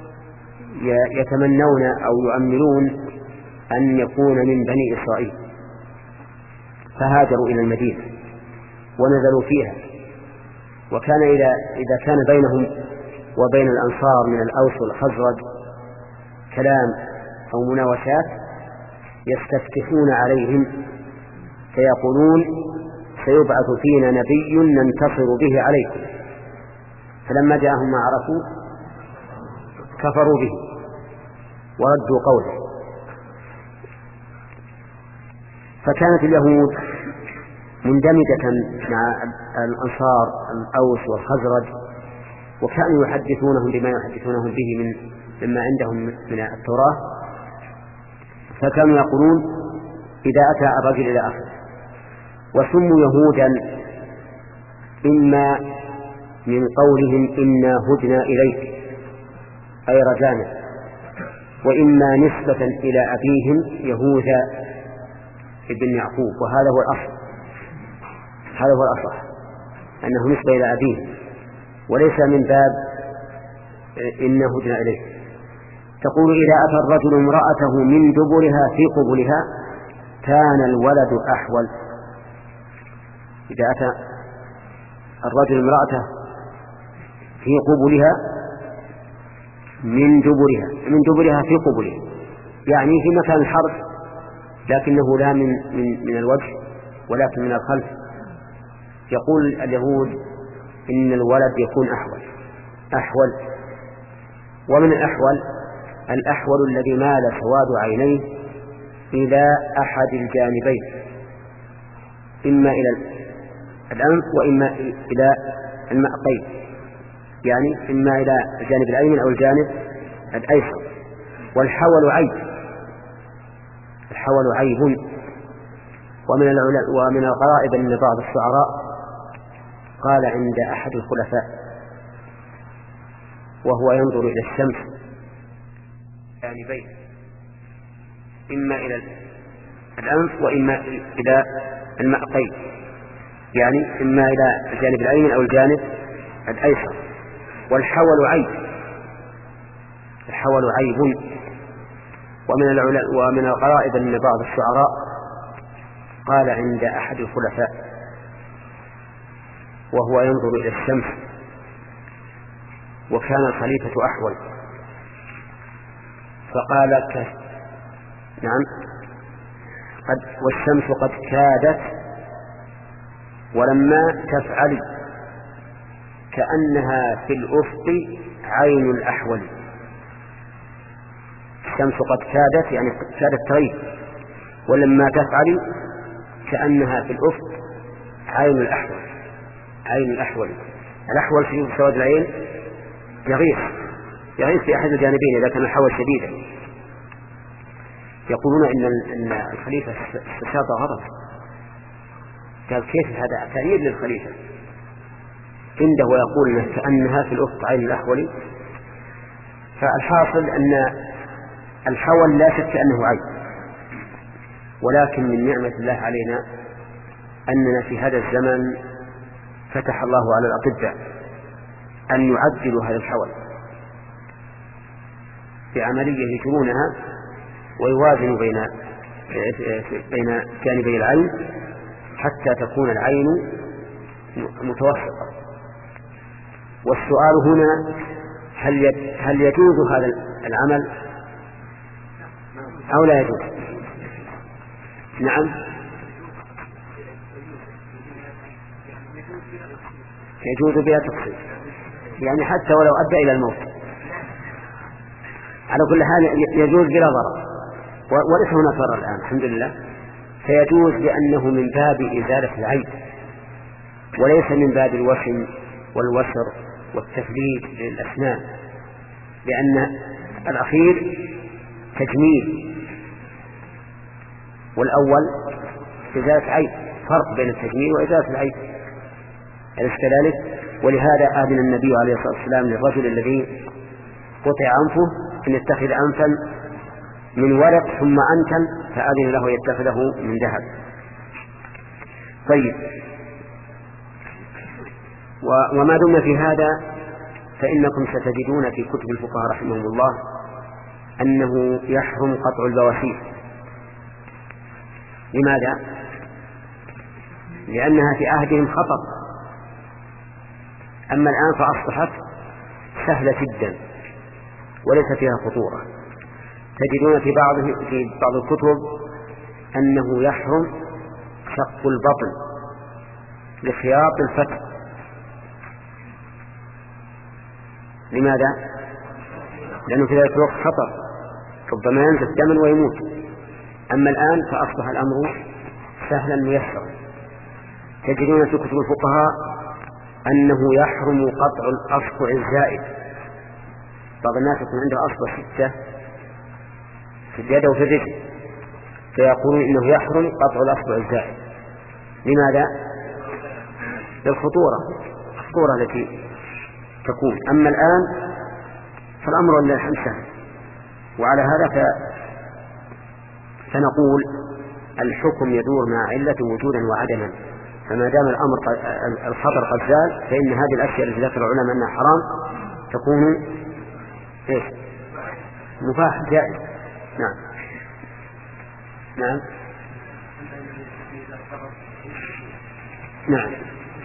Speaker 2: يتمنون أو يؤملون أن يكون من بني إسرائيل، فهاجروا إلى المدينة ونزلوا فيها. وكان إذا, إذا كان بينهم وبين الأنصار من الأوس والخزرج كلام أو مناوشات يستفتحون عليهم فيقولون سيبعث فينا نبي ننتصر به عليكم، فلما جاءهم ما عرفوا كفروا به وردوا قوله. فكانت اليهود مندمجة مع الأنصار الأوس والخزرج، وكانوا يحدثونهم بما يحدثونهم به من مما عندهم من التوراة، فكانوا يقولون إذا أتى الرجل إلى آخره. وسموا يهودا إما من قولهم إنا هدنا إليك أي رجانا، وإما نسبة إلى أبيهم يهوذا ابن يعقوب، وهذا هو الأصل، هذا هو الأصح أنه نسبة إلى أبيهم وليس من باب إنا هدنا إليك. تقول إذا أتى الرجل امرأته من دبرها في قبلها كان الولد أحول. إذا أتى الرجل امرأته في قبلها من دبرها من دبرها في قبلها يعني في مكان الحرف، لكنه لا من, من, من الوجه ولكن من الخلف. يقول اليهود إن الولد يكون أحول أحول ومن الأحول الأحول الذي مال سواد عينيه إلى أحد الجانبين، إما إلى الأنف وإما إلى المأقين، يعني إما إلى الجانب الأيمن أو الجانب الأيسر. والحول عيب، الحول عيب. ومن ومن الغرائب أن بعض الشعراء قال عند أحد الخلفاء وهو ينظر إلى الشمس جانبين، إما إلى الأنف وإما إلى المأقين، يعني إما إلى الجانب الأيمن أو الجانب الأيسر. والحول عيب، الحول عيب. ومن ومن الغرائب أن بعض الشعراء قال عند أحد الخلفاء وهو ينظر إلى الشمس وكان الخليفة أحول فقال ك... نعم قد والشمس قد كادت ولما تفعل كأنها في الأفق عين الأحول. الشمس قد كادت يعني كادت تغيب، ولما تفعل كأنها في الأفق عين الأحول. عين الأحول، الأحول في سواد العين يغيث يغيث في أحد الجانبين إذا كان الحول شديدا. يقولون إن إن الخليفة استشاط غضب، قال كيف هذا تأييد للخليفة عنده ويقول كأنها في الأفق عين الأحول. فالحاصل أن الحول لا شك أنه عين، ولكن من نعمة الله علينا أننا في هذا الزمن فتح الله على الأطباء أن يعدلوا هذا الحول بعملية يجرونها ويوازنوا بين بين جانبي العين حتى تكون العين متوسطة. والسؤال هنا هل هل يجوز هذا العمل أو لا يجوز؟ نعم يجوز بها تقصير، يعني حتى ولو أدى إلى الموت على كل حال يجوز بلا ضرر، وليس هناك ضرر الآن الحمد لله. فيجوز لأنه من باب إزالة العيب وليس من باب الوشم والوسر والتفليت للأسنان، لأن الأخير تجميل والأول إزالة عيب، فرق بين التجميل وإزالة العيب أليس كذلك؟ ولهذا آذن النبي عليه الصلاة والسلام للرجل الذي قطع أنفه أن يتخذ أنفا من ورق ثم أنتن، فآذن له يتخذه من ذهب. طيب، وما دمنا في هذا فإنكم ستجدون في كتب الفقهاء رحمهم الله أنه يحرم قطع البواسير. لماذا؟ لأنها في عهدهم خطر، أما الآن فأصبحت سهلة جدا وليس فيها خطورة. تجدون في بعض في بعض الكتب أنه يحرم شق البطن لخياط الفتح. لماذا؟ لأنه في ذلك الوقت خطر، ربما ينزف دما ويموت. أما الآن فأصبح الأمر سهلا ميسرا. تجدون في كتب الفقهاء أنه يحرم قطع الأصبع الزائد. بعض الناس يكون عنده أصبع ستة في اليد وفي الرجل، فيقولون إنه يحرم قطع الأصبع الزائد. لماذا؟ للخطورة الخطورة التي تكون. أما الآن فالأمر إلا الحمد سهل. وعلى هذا ف... فنقول الحكم يدور مع علة وجودا وعدما، فما دام الأمر قد... الخطر قد زال فإن هذه الأشياء التي ذكر العلماء أنها حرام تكون إيش؟ مباح جائز. نعم نعم نعم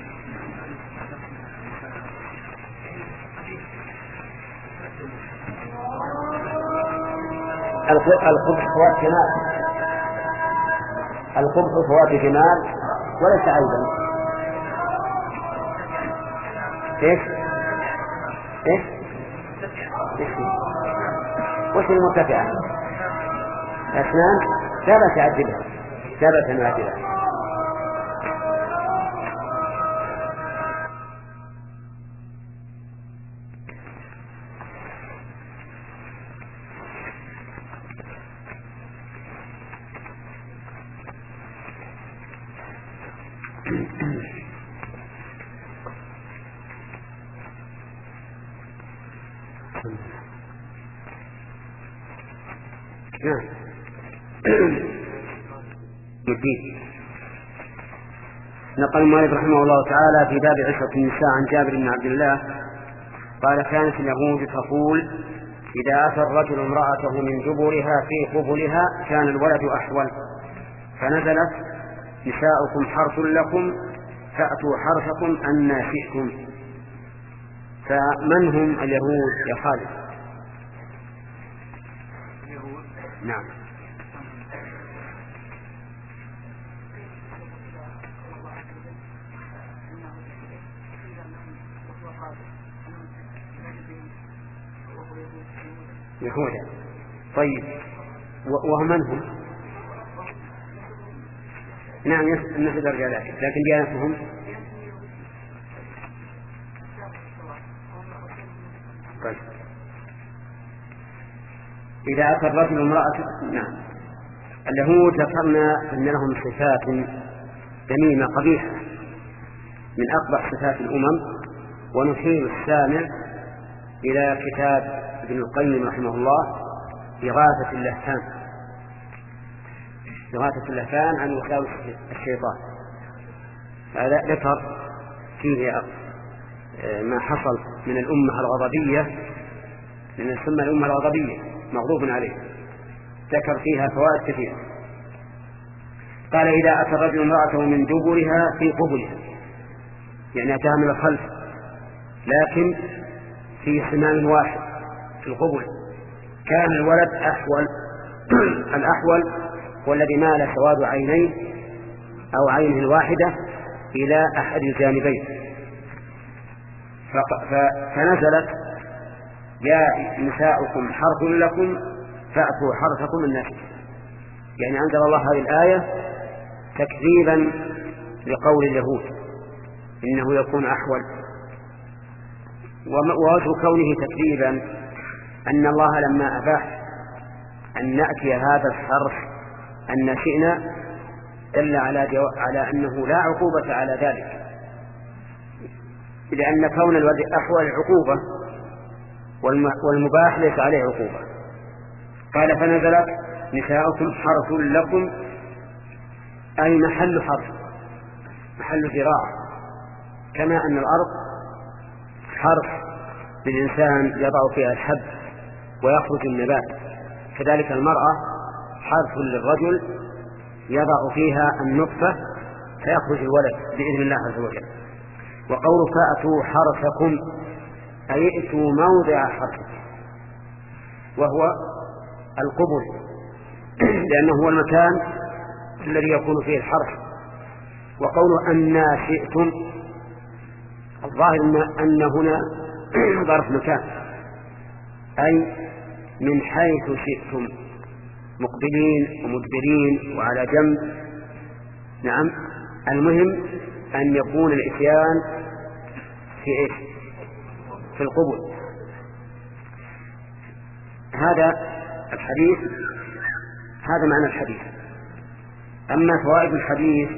Speaker 2: الخبث فوات جمال، الخبث فوات جمال وليس عيبا. ايش ايش ايش وش المرتفعة؟ أسنان لا بأس يعدلها، لا بأس أن يعدلها. نقل المؤلف رحمه الله تعالى في باب عشرة النساء عن جابر بن عبد الله قال: كانت اليهود تقول: إذا أتى الرجل امرأته من دبرها في قبلها كان الولد أحول، فنزلت: نساؤكم حرث لكم فأتوا حرثكم أنى شئتم. فمن هم اليهود يا خالد؟ نعم يهودا. طيب وهم من هم؟ نعم نحن درجة ذلك، لكن ديانتهم طيب. إذا أتى الرجل امرأة، نعم اليهود ذكرنا أن لهم صفات ذميمة قبيحة من أقبح صفات الأمم، ونحيل السامع إلى كتاب ابن القيم رحمه الله إغاثة اللهفان، إغاثة اللهفان عن وساوس الشيطان. هذا ذكر فيه ما حصل من الأمة الغضبية، من السمة الأمة الغضبية مغضوب عليه، ذكر فيها فوائد كثيرة. قال: إذا أتى الرجل امرأته من دبرها في قبلها، يعني أتاها من الخلف لكن في حمام واحد في القبل، كان الولد أحول. الأحول هو الذي مال سواد عينيه أو عينه الواحدة إلى أحد الجانبين. فنزلت: يا نساؤكم حرث لكم فأتوا حرثكم أنى شئتم. يعني أنزل الله هذه الآية تكذيبا لقول اليهود إنه يكون أحول. ووجه كونه تكذيبا أن الله لما أباح أن نأتي هذا الحرف أن شئنا دل على, جو... على أنه لا عقوبة على ذلك، لأن كون الولد أحول عقوبة والم... والمباح ليس عليه عقوبة. قال: فنزلت: نساؤكم حرث لكم، أي محل حرث، محل زراعة، كما أن الأرض حرث للإنسان يضع فيها الحب ويخرج النبات، كذلك المرأة حرث للرجل يضع فيها النطفة فيخرج الولد بإذن الله عز وجل. وقول فأتوا حرثكم أي ائتوا موضع حرث، وهو القبل، لأنه هو المكان الذي يكون فيه الحرث. وقول أنى شئتم الظاهر أن هنا ظرف مكان، أي من حيث شئتم، مقبلين ومدبرين وعلى جنب. نعم، المهم أن يكون الإتيان في إيش؟ في القبول. هذا الحديث، هذا معنى الحديث. أما فوائد الحديث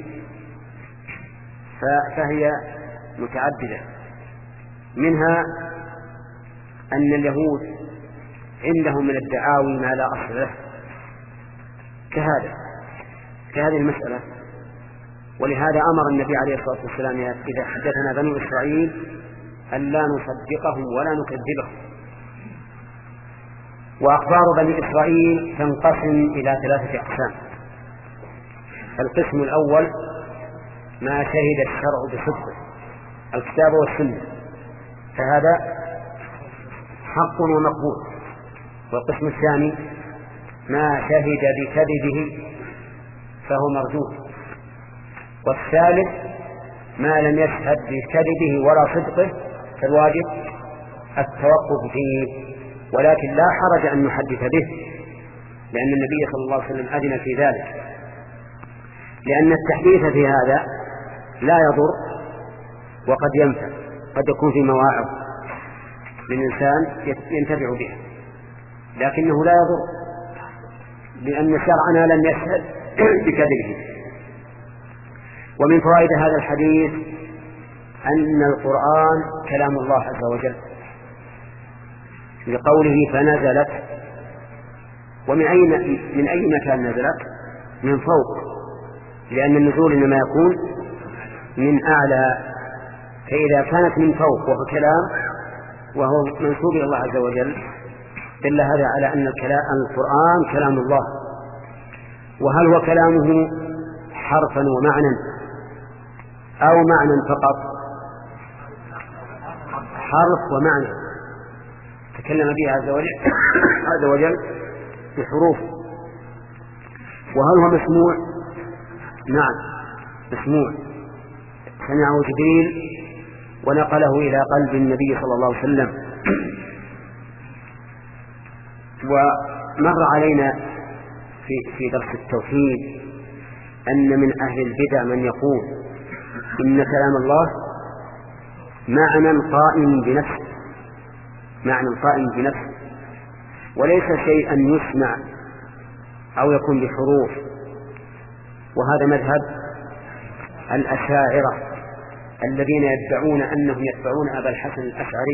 Speaker 2: فهي متعددة، منها أن اليهود عندهم من الدعاوي ما لا أصل له كهذا كهذه المسألة، ولهذا أمر النبي عليه الصلاة والسلام إذا حدثنا بنو إسرائيل أن لا نصدقهم ولا نكذبهم. وأخبار بني إسرائيل تنقسم إلى ثلاثة أقسام. القسم الأول ما شهد الشرع بصدقه، الكتاب والسنة، فهذا حق ومقبول. والقسم الثاني ما شهد بكذبه فهو مردود. والثالث ما لم يشهد بكذبه ولا صدقه فالواجب التوقف فيه، ولكن لا حرج أن نحدث به، لأن النبي صلى الله عليه وسلم أذن في ذلك، لأن التحديث في هذا لا يضر وقد ينفع، قد يكون في مواعظ للإنسان ينتفع بها، لكنه لا يضر لأن شرعنا لم يشهد بكذبه. ومن فوائد هذا الحديث أن القرآن كلام الله عز وجل لقوله فنزلت، ومن أي من أي مكان نزلت؟ من فوق، لأن النزول إنما يكون من أعلى، فإذا كانت من فوق وهو كلام وهو منسوب إلى الله عز وجل دل هذا على أن الكلام القرآن كلام الله. وهل هو كلامه حرفا ومعنى أو معنى فقط؟ حرف ومعنى، تكلم به عز وجل عز وجل بحروف. وهل هو مسموع؟ نعم مسموع، سمعه جبريل ونقله إلى قلب النبي صلى الله عليه وسلم. ومر علينا في في درس التوحيد أن من أهل البدع من يقول إن كلام الله معنى قائم بنفسه، معنى قائم بنفسه، وليس شيئا يسمع أو يكون بحروف. وهذا مذهب الأشاعرة الذين يدعون أنهم يتبعون أبا الحسن الأشعري.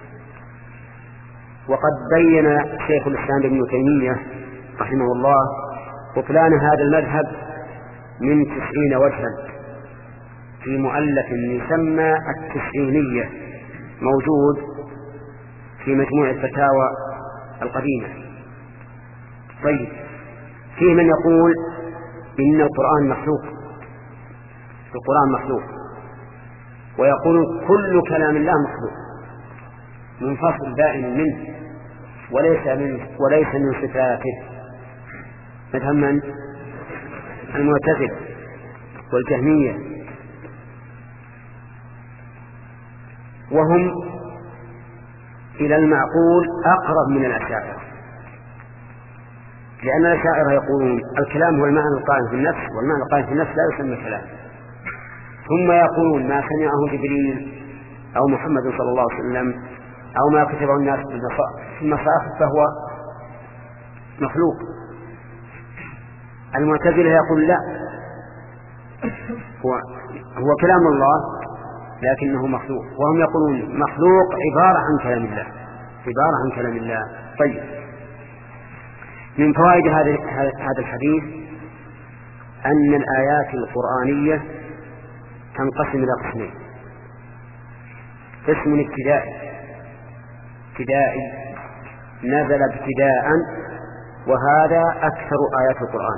Speaker 2: وقد بين شيخ الإسلام ابن تيمية رحمه الله بطلان هذا المذهب من تسعين وجها في مؤلف يسمى التسعينية، موجود في مجموع الفتاوى القديمة. طيب، فيه من يقول إن القرآن مخلوق، القرآن مخلوق، ويقول كل كلام الله مخلوق منفصل بائن منه وليس من وليس من صفاته. مذهب من؟ المعتزلة والجهمية، وهم إلى المعقول أقرب من الأشاعرة، لأن الأشاعرة يقولون الكلام هو المعنى القائم في النفس، والمعنى القائم في النفس لا يسمى كلام. ثم يقولون ما سمعه جبريل أو محمد صلى الله عليه وسلم أو ما كتبه الناس في المصاحف فهو مخلوق. المعتزلة يقول لا، هو, هو كلام الله لكنه مخلوق، وهم يقولون مخلوق عبارة عن كلام الله، عبارة عن كلام الله. طيب، من فوائد هذا الحديث أن الآيات القرآنية تنقسم إلى قسمين: قسم ابتدائي ابتدائي نزل ابتداء وهذا أكثر آيات القرآن،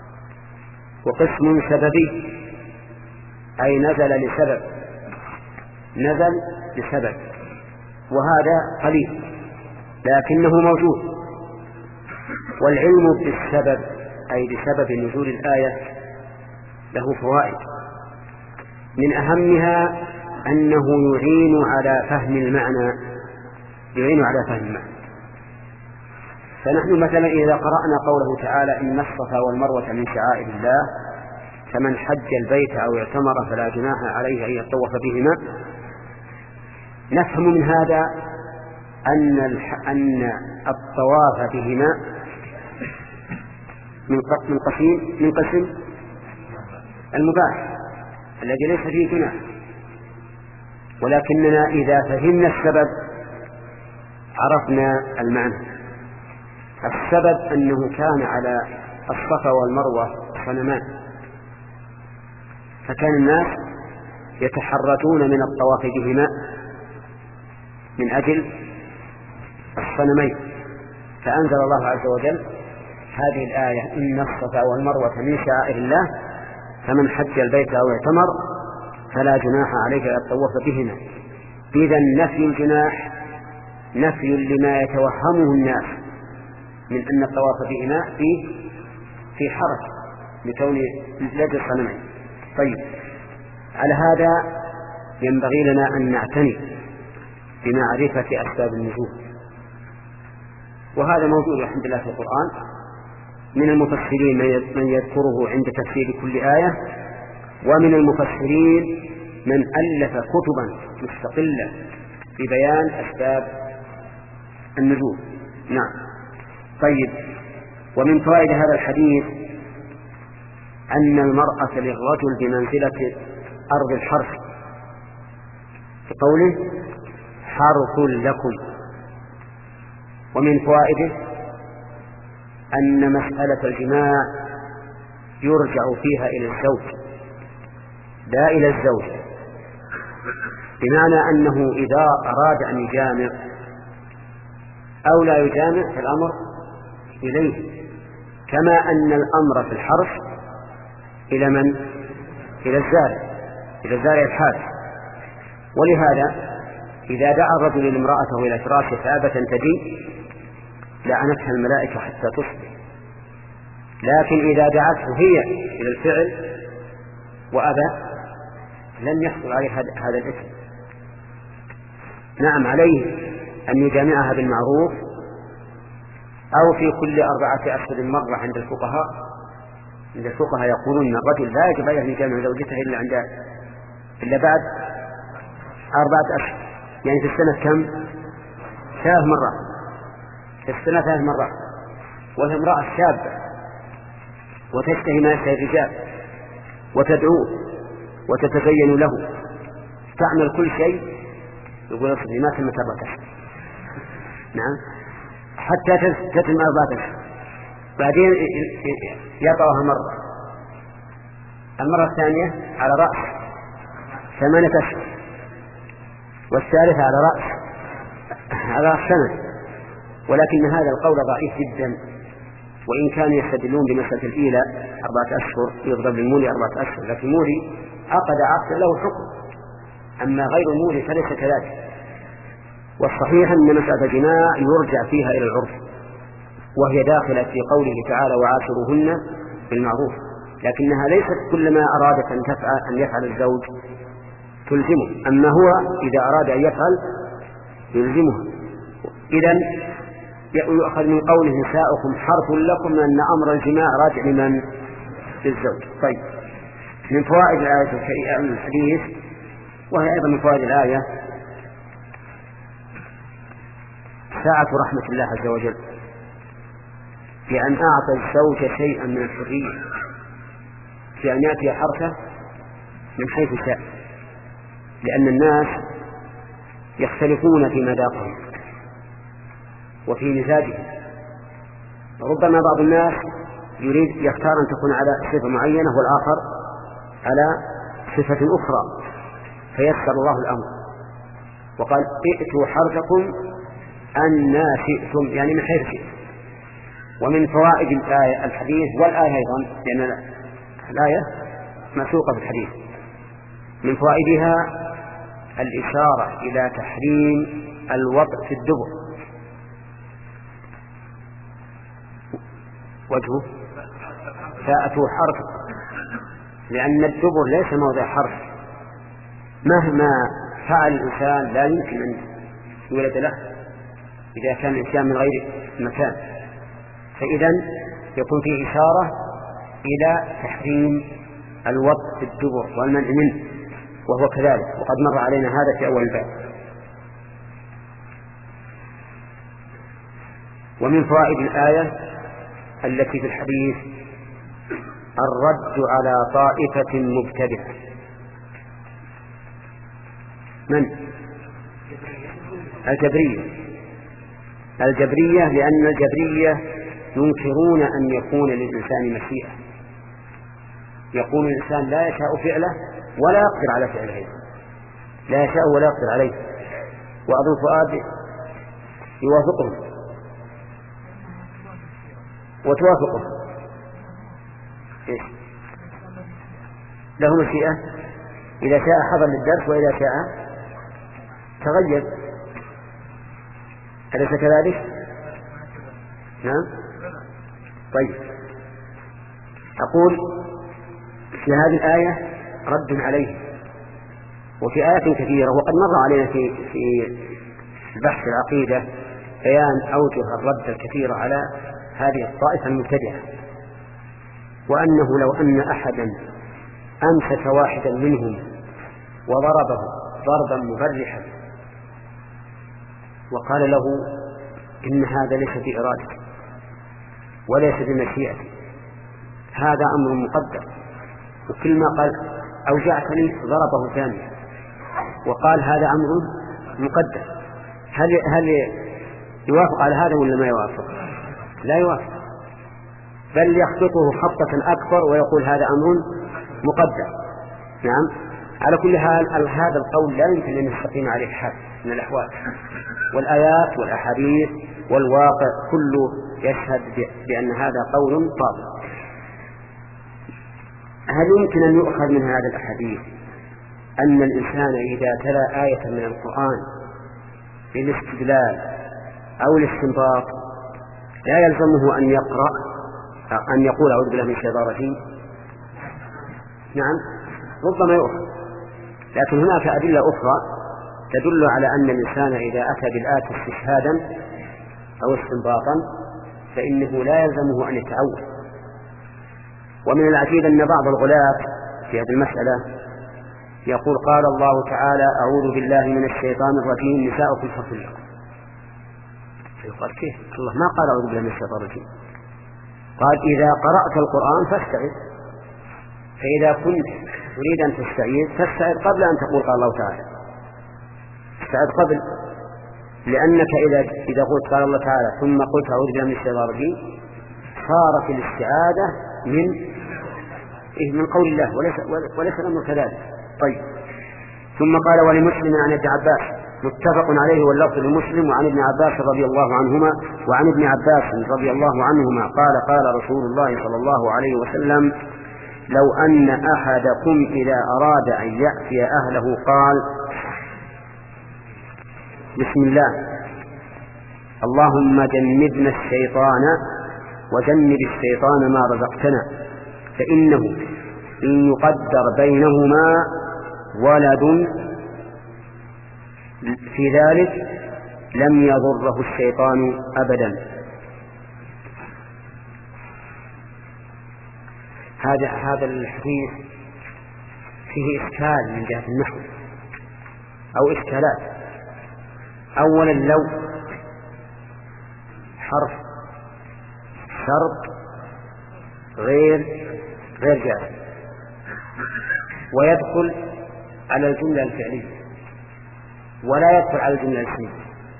Speaker 2: وقسم سببي أي نزل لسبب نزل لسبب وهذا قليل لكنه موجود. والعلم بالسبب أي بسبب نزول الآية له فوائد، من أهمها أنه يعين على فهم المعنى يعين على فهم المعنى. فنحن مثلا إذا قرأنا قوله تعالى إن الصفا والمروة من شعائر الله فمن حج البيت أو اعتمر فلا جناح عليه أن يطوف بهما، نفهم من هذا أن أن الطواف بهما من قسم من قسم المباح الذي ليس فيه جناح، ولكننا إذا فهمنا السبب عرفنا المعنى. السبب أنه كان على الصفا والمروة صنمان، فكان الناس يتحرجون من الطواف بهما من أجل الصنمين، فأنزل الله عز وجل هذه الآية: إن الصفا والمروة من شعائر الله فمن حج البيت أو اعتمر فلا جناح عليك أن تطوف بهما. إذا نفي الجناح نفي لما يتوهمه الناس من أن الطواف بهما فيه في حرج لكون لدى الصنمين. طيب، على هذا ينبغي لنا أن نعتني بمعرفة أسباب النزول، وهذا موجود الحمد لله في القرآن. من المفسرين من يذكره عند تفسير كل آية، ومن المفسرين من ألف كتبا مستقلة في بيان أسباب النزول. نعم. طيب، ومن فوائد هذا الحديث أن المرأة للرجل بمنزلة أرض الحرث، بقوله حرث لكم. ومن فوائده أن مسألة الجماع يرجع فيها إلى الزوج لا إلى الزوج، بمعنى أنه إذا أراد أن يجامع أو لا يجامع فالأمر إليه، كما أن الأمر في الحرث إلى من؟ إلى الزارع، إلى الزارع الحارث. ولهذا إذا دعا الرجل لامرأته إلى فراشه فأبت أن تجيء لعنتها الملائكة حتى تصبح، لكن إذا دعته هي إلى الفعل وأبى لن يحصل عليه هذا الإثم. نعم، عليه أن يجامعها بالمعروف أو في كل أربعة أشهر مرة. عند الفقهاء عند الفقهاء يقولون أن الرجل لا يجب أن يجامع زوجته إلا عند إلا بعد أربعة أشهر، يعني في السنة كم؟ ثلاث مرات في السنة ثلاث مرات. وهي امرأة شابة وتشتهي ما يشتهي الرجال وتدعوه وتتزين له، تعمل كل شيء، يقول أصلي ما تمت أربعة أشهر. نعم، حتى تتم أربعة أشهر، بعدين يطعها مرة، المرة الثانية على رأس ثمانية أشهر، والثالثة على رأس على رأس سنة. ولكن هذا القول ضعيف جدا، وإن كانوا يستدلون بمسألة الإيلاء أربعة أشهر يضرب للمولي أربعة أشهر، لكن المولي عقد عقد له حكم، أما غير المولي فليس كذلك. والصحيح أن مسألة الجماع يرجع فيها إلى العرف، وهي داخلة في قوله تعالى وعاشروهن بالمعروف، لكنها ليست كلما أرادت أن تفعل أن يفعل الزوج تلزمه، أما هو إذا أراد أن يفعل يلزمه. إذن يؤخذ من قوله نساؤكم حرث لكم أن أمر الجماع راجع لمن؟ للزوج. طيب، من فوائد الآية الحديث، وهي أيضا من فوائد الآية، ساعة رحمة الله عز وجل بأن أعطى الزوج شيئا من الحرية في أن يأتي حرثه من حيث شاء، لأن الناس يختلفون في مذاقهم وفي مزاجهم. ربما بعض الناس يريد يختار أن تكون على صفة معينة والآخر على صفة أخرى، فيسر الله الأمر وقال ائتوا حرثكم أن شئتم، يعني من حيث شئتم. ومن فوائد الآية الحديث والآية أيضا، لأن الآية مسوقة في الحديث، من فوائدها الإشارة إلى تحريم الوطء في الدبر. وجهه فأتوا حرف، لأن الدبر ليس موضع حرف، مهما فعل الإنسان لا يمكن أن يولد له إذا كان الإنسان من غير مكان، فإذا يكون فيه إشارة إلى تحريم الوطء في الدبر والمنع منه، وهو كذلك، وقد مر علينا هذا في أول الباب. ومن فوائد الآية التي في الحديث الرد على طائفة مبتدعة. من؟ الجبرية. الجبرية لأن الجبرية ينكرون أن يكون للإنسان مشيئة، يقول الإنسان لا يشاء فعله ولا يقدر على فعله، لا يشاء ولا يقدر عليه. وأبو فؤاد يوافقهم وتوافقه، إيش؟ له مشيئة، إذا شاء حضر للدرس وإذا شاء تغير، أليس كذلك؟ نعم. طيب، أقول في هذه الآية رد عليه، وفي آيات كثيرة، وقد مر علينا في في بحث العقيدة بيان أوجه الرد الكثير على هذه الطائفة المبتدعة، وأنه لو أن أحدا أمسك واحدا منهم وضربه ضربا مبرحا وقال له إن هذا ليس بإرادتك وليس بمشيئتك، هذا أمر مقدر، وكل ما قال أوجعتني ضربه ثانية وقال هذا أمر مقدر، هل هل يوافق على هذا ولا ما يوافق؟ لا يوافق، بل يخططه خطة أكبر ويقول هذا أمر مقدر. نعم. على كل حال هذا القول لا يمكن أن يستقيم عليه حال من الأحوال، والآيات والأحاديث والواقع كله يشهد بأن هذا قول باطل. هل يمكن أن يؤخذ من هذا الأحاديث أن الإنسان إذا تلا آية من القرآن للاستدلال أو الاستنباط لا يلزمه أن يقرأ أن يقول أعوذ بالله من الشيطان الرجيم؟ نعم، ربما يؤخذ، لكن هناك أدلة أخرى تدل على أن الإنسان إذا أتى بالآية استشهادا أو استنباطا فإنه لا يلزمه أن يتأول. ومن العجيب أن بعض الغلاة في هذه المسألة يقول قال الله تعالى أعوذ بالله من الشيطان الرجيم نساؤكم حرث لكم، فيقال كيف؟ الله ما قال أعوذ بالله من الشيطان الرجيم، قال إذا قرأت القرآن فاستعذ، فإذا كنت تريد أن تستعيذ فاستعذ قبل أن تقول قال الله تعالى، استعذ قبل، لأنك إذا إذا قلت قال الله تعالى ثم قلت أعوذ بالله من الشيطان الرجيم صارت الاستعاذة من من قول الله وليس وليس الأمر كذلك. طيب، ثم قال ولمسلم عن ابن عباس متفق عليه واللفظ لمسلم وعن ابن عباس رضي الله عنهما وعن ابن عباس رضي الله عنهما قال قال رسول الله صلى الله عليه وسلم لو أن أحدكم إذا أراد أن يأتي أهله قال بسم الله اللهم جنبنا الشيطان وجنب الشيطان ما رزقتنا، فإنه إن يقدر بينهما ولد في ذلك لم يضره الشيطان أبدا. هذا هذا الحديث فيه إشكال من جهة النحو أو إشكالات. أولا لو حرف شرط غير غير جائز ويدخل على الجملة الفعلية ولا يدخل على الجملة الاسمية،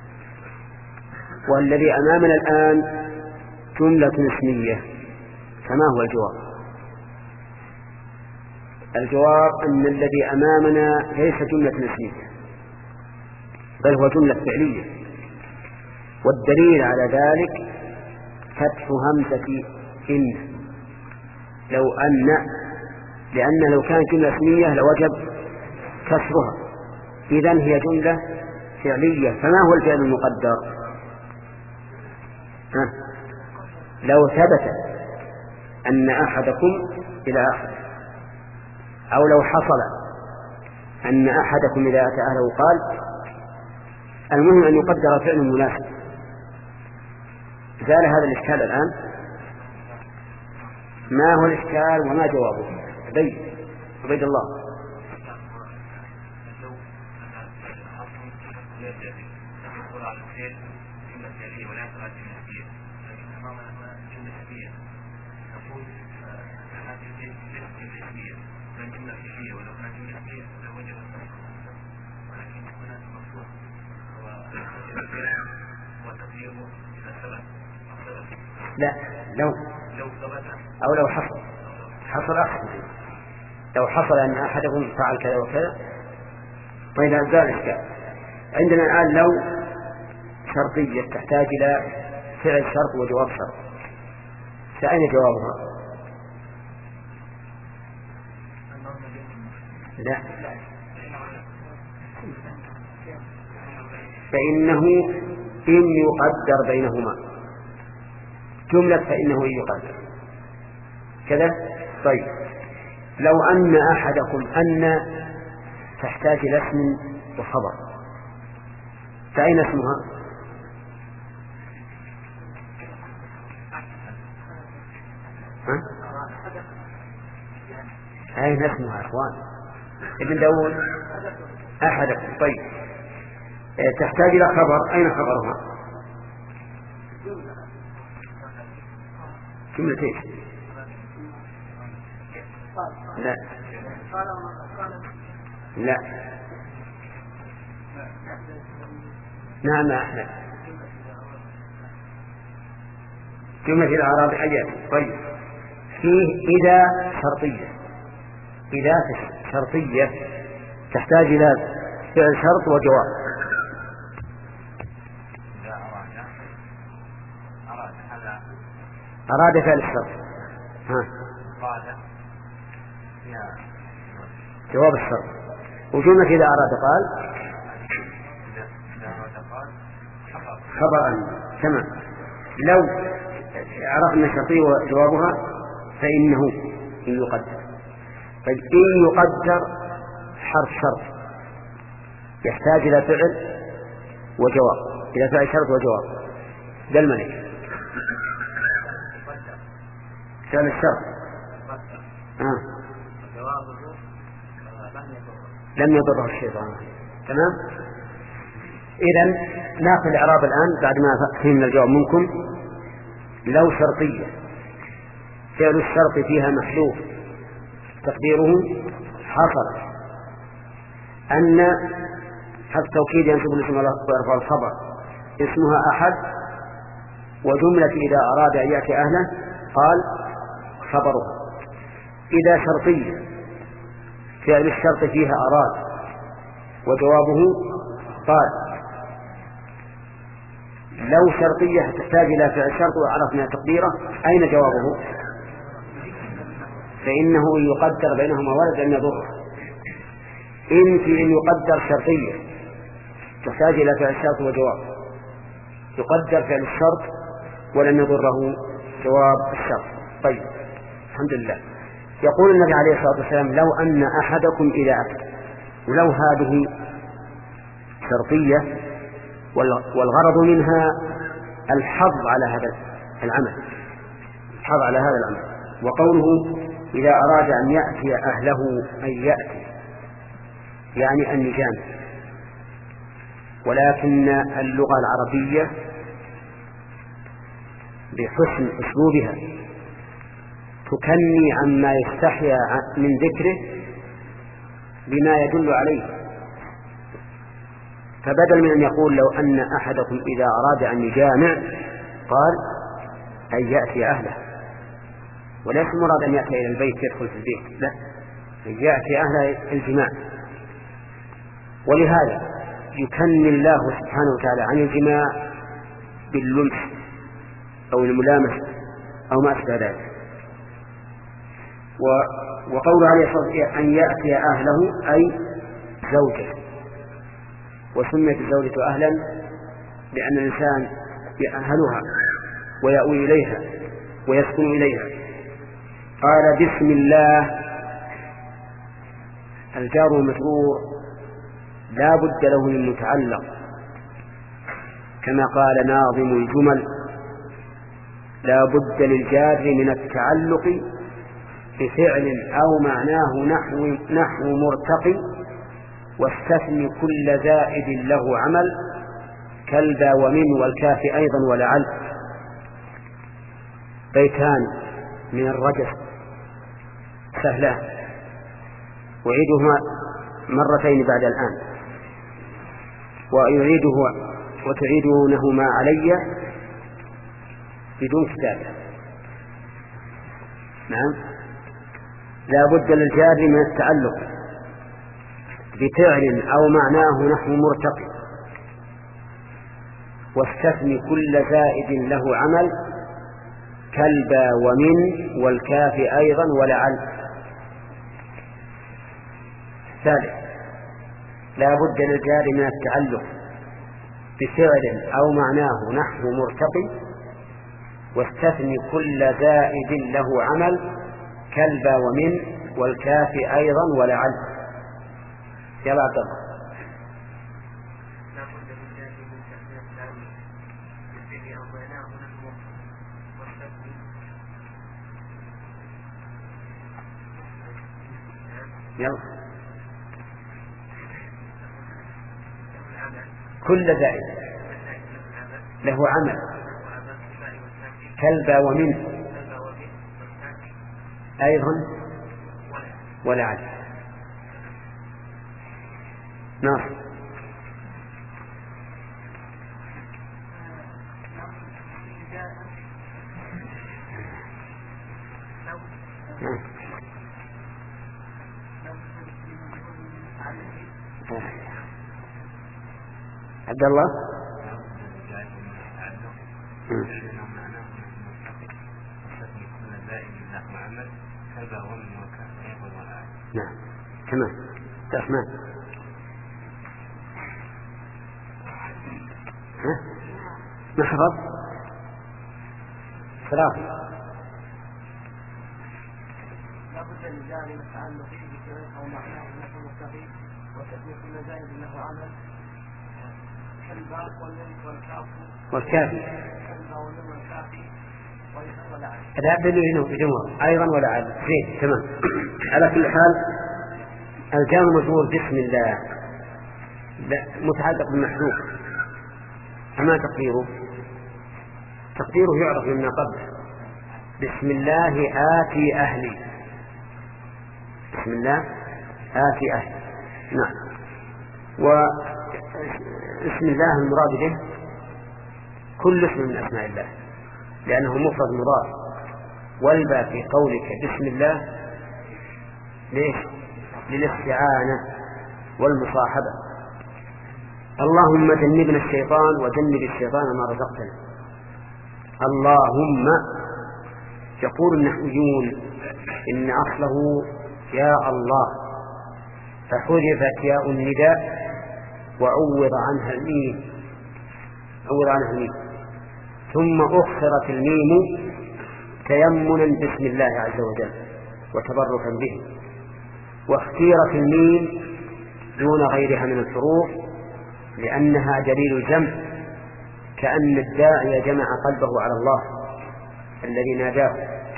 Speaker 2: والذي أمامنا الآن جملة اسمية، فما هو الجواب؟ الجواب أن الذي أمامنا ليس جملة اسمية بل هو جملة فعلية، والدليل على ذلك فتح همزة إن لو أن، لأن لو كانت جملة اسمية لوجب كسرها، إذن هي جملة فعلية. فما هو الفعل المقدر؟ ها؟ لو ثبت أن أحدكم إلى آخر، أو لو حصل أن أحدكم إذا أتى أهله قال، المهم أن يقدر فعل مناسب. زال هذا الإشكال الآن؟ ما هو الإشكال وما جوابه؟ عبيد عبيد الله. لا لو أو لو حصل حصل أحد لو حصل أن أحدهم فعل كذا وكذا طيب زال الإشكال. عندنا الآن لو شرطية تحتاج إلى فعل شرط وجواب شرط، فأين جوابها؟ لا، فإنه إن يقدر بينهما جملة فإنه إن يقدر كذا. طيب لو أن أحدكم أن تحتاج إلى اسم وخبر، فأين اسمها؟ ها؟ أين اسمها أخوان؟ ابن داود أحدكم. طيب تحتاج إلى خبر، أين خبرها؟ جملة إيش؟ لا لا نعم أحمد جملة الأعراب أجل. طيب فيه إذا شرطية، إذا شرطية تحتاج إلى فعل شرط وجواب. أراد فعل الشرط، ها جواب الشرط. وجملة إذا أراد قال خبر أن. تمام. لو عرفنا الشرطية وجوابها فإنه إن يقدر. طيب إن يقدر حرف شرط يحتاج إلى فعل وجواب، إلى فعل شرط وجواب. ذا الملك فعل الشرط آه. لم يضره الشيطان. تمام. إذن نأخذ الإعراب الآن بعد ما فهمنا الجواب منكم. لو شرطية فعل الشرط فيها محذوف تقديره حصل أن حرف توكيد ينصب الاسم ويرفع الخبر اسمها أحد، وجملة إذا أراد أن يأتي أهله قال خبره. إذا شرطية فعل الشرط فيها أراد وجوابه قال. لو شرطية تحتاج إلى فعل شرط وعرفنا تقديره أين جوابه؟ فإنه يقدر بينهما ولد أن يضر. إن في إن يقدر شرطية تحتاج إلى فعل شرط وجواب، يقدر فعل الشرط ولن يضره جواب الشرط. طيب الحمد لله. يقول النبي عليه الصلاة والسلام لو أن أحدكم إذا أكل، ولو هذه شرطية والغرض منها الحظ على هذا العمل، الحظ على هذا العمل. وقوله إذا أراد أن يأتي أهله أن يأتي يعني أن يجامع، ولكن اللغة العربية بحسن أسلوبها تكني عما يستحيا من ذكره بما يدل عليه. فبدل من أن يقول لو أن أحدكم إذا أراد أن يجامع قال أن يأتي أهله، وليس مراد أن يأتي إلى البيت يدخل في البيت، لا، أن يأتي أهله الجماع. ولهذا يكني الله سبحانه وتعالى عن الجماع باللمس أو الملامسة أو ما أشبه ذلك. وقول عليه الصلاة والسلام أن يأتي أهله أي زوجه، وسميت الزوجة أهلا لأن الإنسان يأهلها ويأوي إليها ويسكن إليها. قال بسم الله، الجار والمجرور لا بد له من متعلق، كما قال ناظم الجمل لا بد للجار من التعلق بفعل أو معناه نحو, نحو مرتقي، واستثني كل زائد له عمل كالبا ومن والكاف أيضا ولعل. بيتان من الرجس سهلان، وعيدهما مرتين بعد الآن، ويعيده وتعيدونهما علي بدون كتابة. نعم. لا بد للجار من التعلق بفعل أو معناه نحو مرتقي، واستثني كل زائد له عمل كالبا ومن والكاف أيضا ولعل. ثالث، لا بد للجار من التعلق بفعل أو معناه نحو مرتقي، واستثني كل زائد له عمل كالبا ومن والكاف أيضا ولعل. يا عبد الله. يلا. كل زائد له عمل كالبا ومن أيضا ولعل. نعم. عبد الله. نعم تمام. تمام. محرب ثلاثة.
Speaker 4: لا بد للجار من التعلق بفعل أو معناه نحو مرتقي، وتثني كل زائد له عمل كالباء والمن والكاف
Speaker 2: والكافي
Speaker 4: كالباء والمن والكافي وأيضا ولعل.
Speaker 2: هذا هنا بجمهور أيضا ولعل. زين تمام. على كل حال الجار مجرور بسم الله متعلق بالمحذوف، فما تقديره؟ تقديره يعرف مما قبل. بسم الله آتي أهلي. بسم الله آتي أهلي. نعم. واسم الله المراد به كل اسم من أسماء الله لأنه مفرد مضاف، والباء في قولك بسم الله ليش؟ للاستعانة والمصاحبة. اللهم جنبنا الشيطان وجنب الشيطان ما رزقتنا. اللهم يقول النحويون إن أصله يا الله، فحذفت ياء النداء وعوض عنها الميم، عوض عنها الميم، ثم أخرت الميم تيمنا باسم الله عز وجل وتبركا به، واختيرت الميم دون غيرها من الحروف لأنها دليل الجمع، كأن الداعي جمع قلبه على الله الذي ناداه.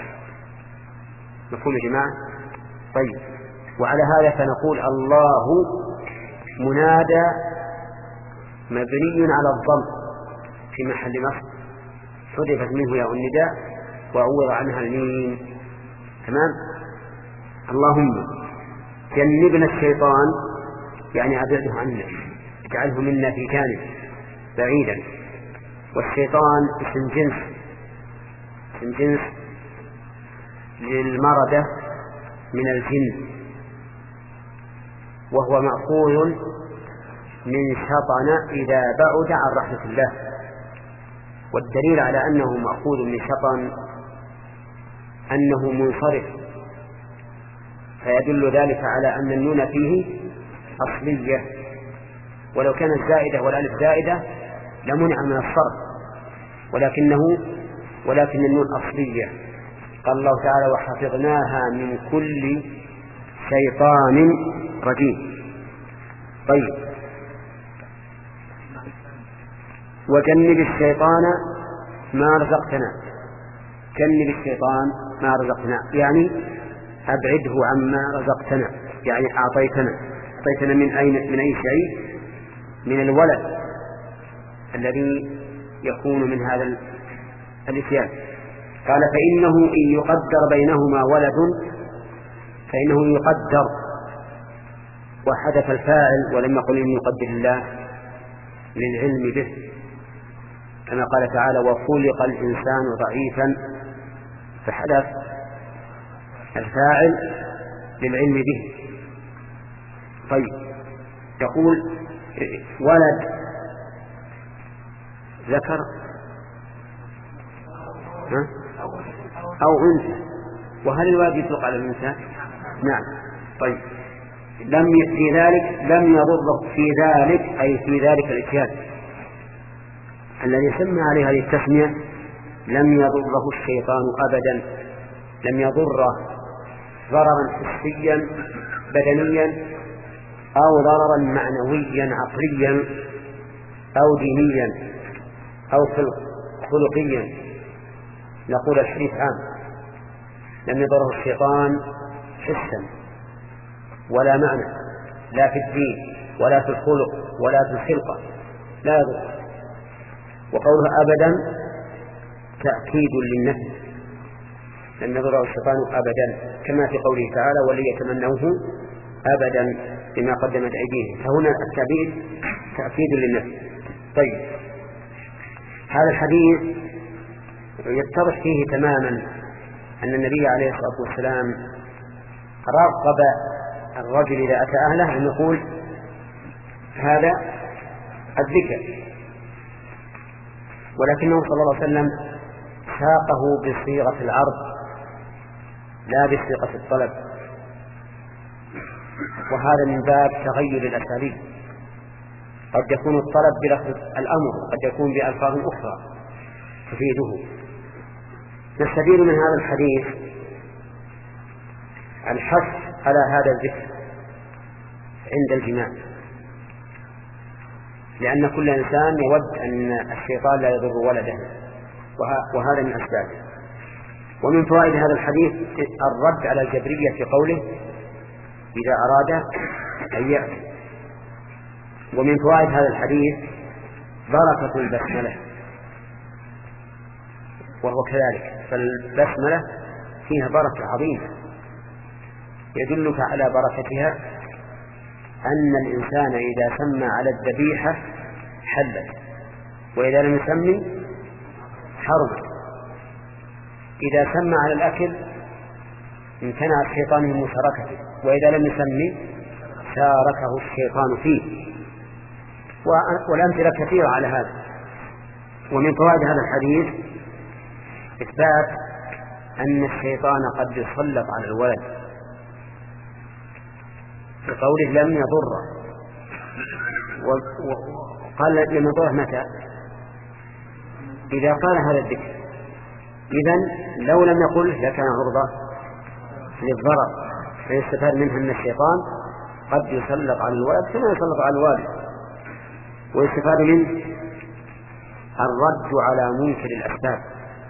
Speaker 2: مفهوم يا جماعة؟ طيب. وعلى هذا فنقول الله منادى مبني على الضم في محل نصب، حذفت منه ياء النداء وعوض عنها الميم. تمام. اللهم جنبنا الشيطان يعني أبعده عنا، اجعله منا في جانب بعيدا. والشيطان اسم جنس، اسم جنس للمردة من الجن، وهو مأخوذ من شطن إذا بعد عن رحمة الله. والدليل على أنه مأخوذ من شطن أنه منصرف، فيدل ذلك على أن النون فيه أصلية، ولو كانت زائدة والألف زائدة لمنع من الصرف، ولكنه ولكن النون أصلية. قال الله تعالى وحفظناها من كل شيطان رجيم. طيب. وجنب الشيطان ما رزقتنا، جنب الشيطان ما رزقنا يعني أبعده عما رزقتنا، يعني أعطيتنا. أعطيتنا من أين؟ من أي شيء؟ من الولد الذي يكون من هذا الاتيان. قال فإنه إن يقدر بينهما ولد فإنه يقدر، وحدث الفاعل ولم يقل إن يقدر الله للعلم به، كما قال تعالى وخلق الإنسان ضعيفا، فحدث الفاعل للعلم به. طيب، يقول ولد ذكر ها؟ أو أنثى، وهل الولد يطلق على الأنثى؟ نعم. طيب، لم في ذلك لم يضره في ذلك أي في ذلك الإتيان الذي سمى عليه هذه التسمية لم يضره الشيطان أبدا، لم يضره ضررا حسيا بدنيا أو ضررا معنويا عقليا أو دينيا أو خلقيا. نقول الحديث عام، لم يضره الشيطان حسا ولا معنى، لا في الدين ولا في الخلق ولا في الخلقة، لا يضره. وقوله أبدا تأكيد للنفي، لم يضره الشيطان أبدا، كما في قوله تعالى وليتمنوه أبدا بما قدمت أيديهم، فهنا التعبير تأكيد للنفي. طيب، هذا الحديث يتضح فيه تماما أن النبي عليه الصلاة والسلام رغب الرجل إذا أتى أهله أن يقول هذا الذكر، ولكنه صلى الله عليه وسلم ساقه بصيغة العرض لا بصيغة الطلب، وهذا من باب تغير الأساليب. قد يكون الطلب بلفظ الأمر، قد يكون بألفاظ أخرى تفيده. نستفيد من هذا الحديث الحث على هذا الذكر عند الجماع، لأن كل إنسان يود أن الشيطان لا يضر ولده، وهذا من أسبابه. ومن فوائد هذا الحديث الرد على الجبرية في قوله إذا أراد أن يأتي. ومن فوائد هذا الحديث بركة البسملة، وهو كذلك، فالبسملة فيها بركة عظيمة يدلك على بركتها أن الإنسان إذا سمى على الذبيحة حلت، وإذا لم يسمي حرمت. إذا سمى على الأكل امتنع الشيطان من مشاركته، وإذا لم يسمي شاركه الشيطان فيه، والأمثلة كثيرة على هذا. ومن فوائد هذا الحديث إثبات أن الشيطان قد يسلط على الولد بقوله لم يضره، وقال لم يضره متى؟ إذا قال هذا الذكر. إذن لو لم يقل لكان عرضة للضرر، فيستفاد منها أن الشيطان قد يسلط على الولد كما يسلط على الوالد. ويستفاد منه الرد على منكر الأسباب،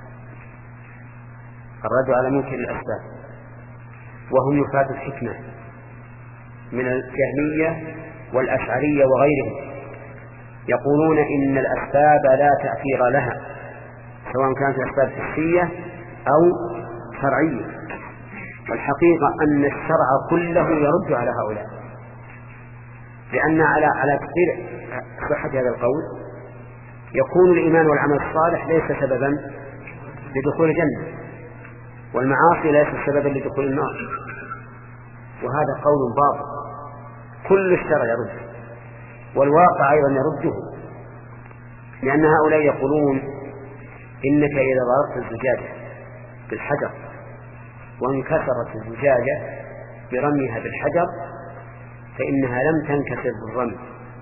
Speaker 2: الرد على منكر الأسباب وهم يفات الحكمة من الجهمية والأشعرية وغيرهم، يقولون إن الأسباب لا تأثير لها سواء كانت أسباب حسية أو شرعية. والحقيقة أن الشرع كله يرد على هؤلاء، لأن على على كثير صحة هذا القول يكون الإيمان والعمل الصالح ليس سببا لدخول الجنة، والمعاصي ليس سببا لدخول النار، وهذا قول باطل. كل الشرع يرد، والواقع أيضا يرده، لأن هؤلاء يقولون إنك إذا ضربت الزجاجة بالحجر وانكسرت الزجاجة برميها بالحجر فإنها لم تنكسر بالرمي،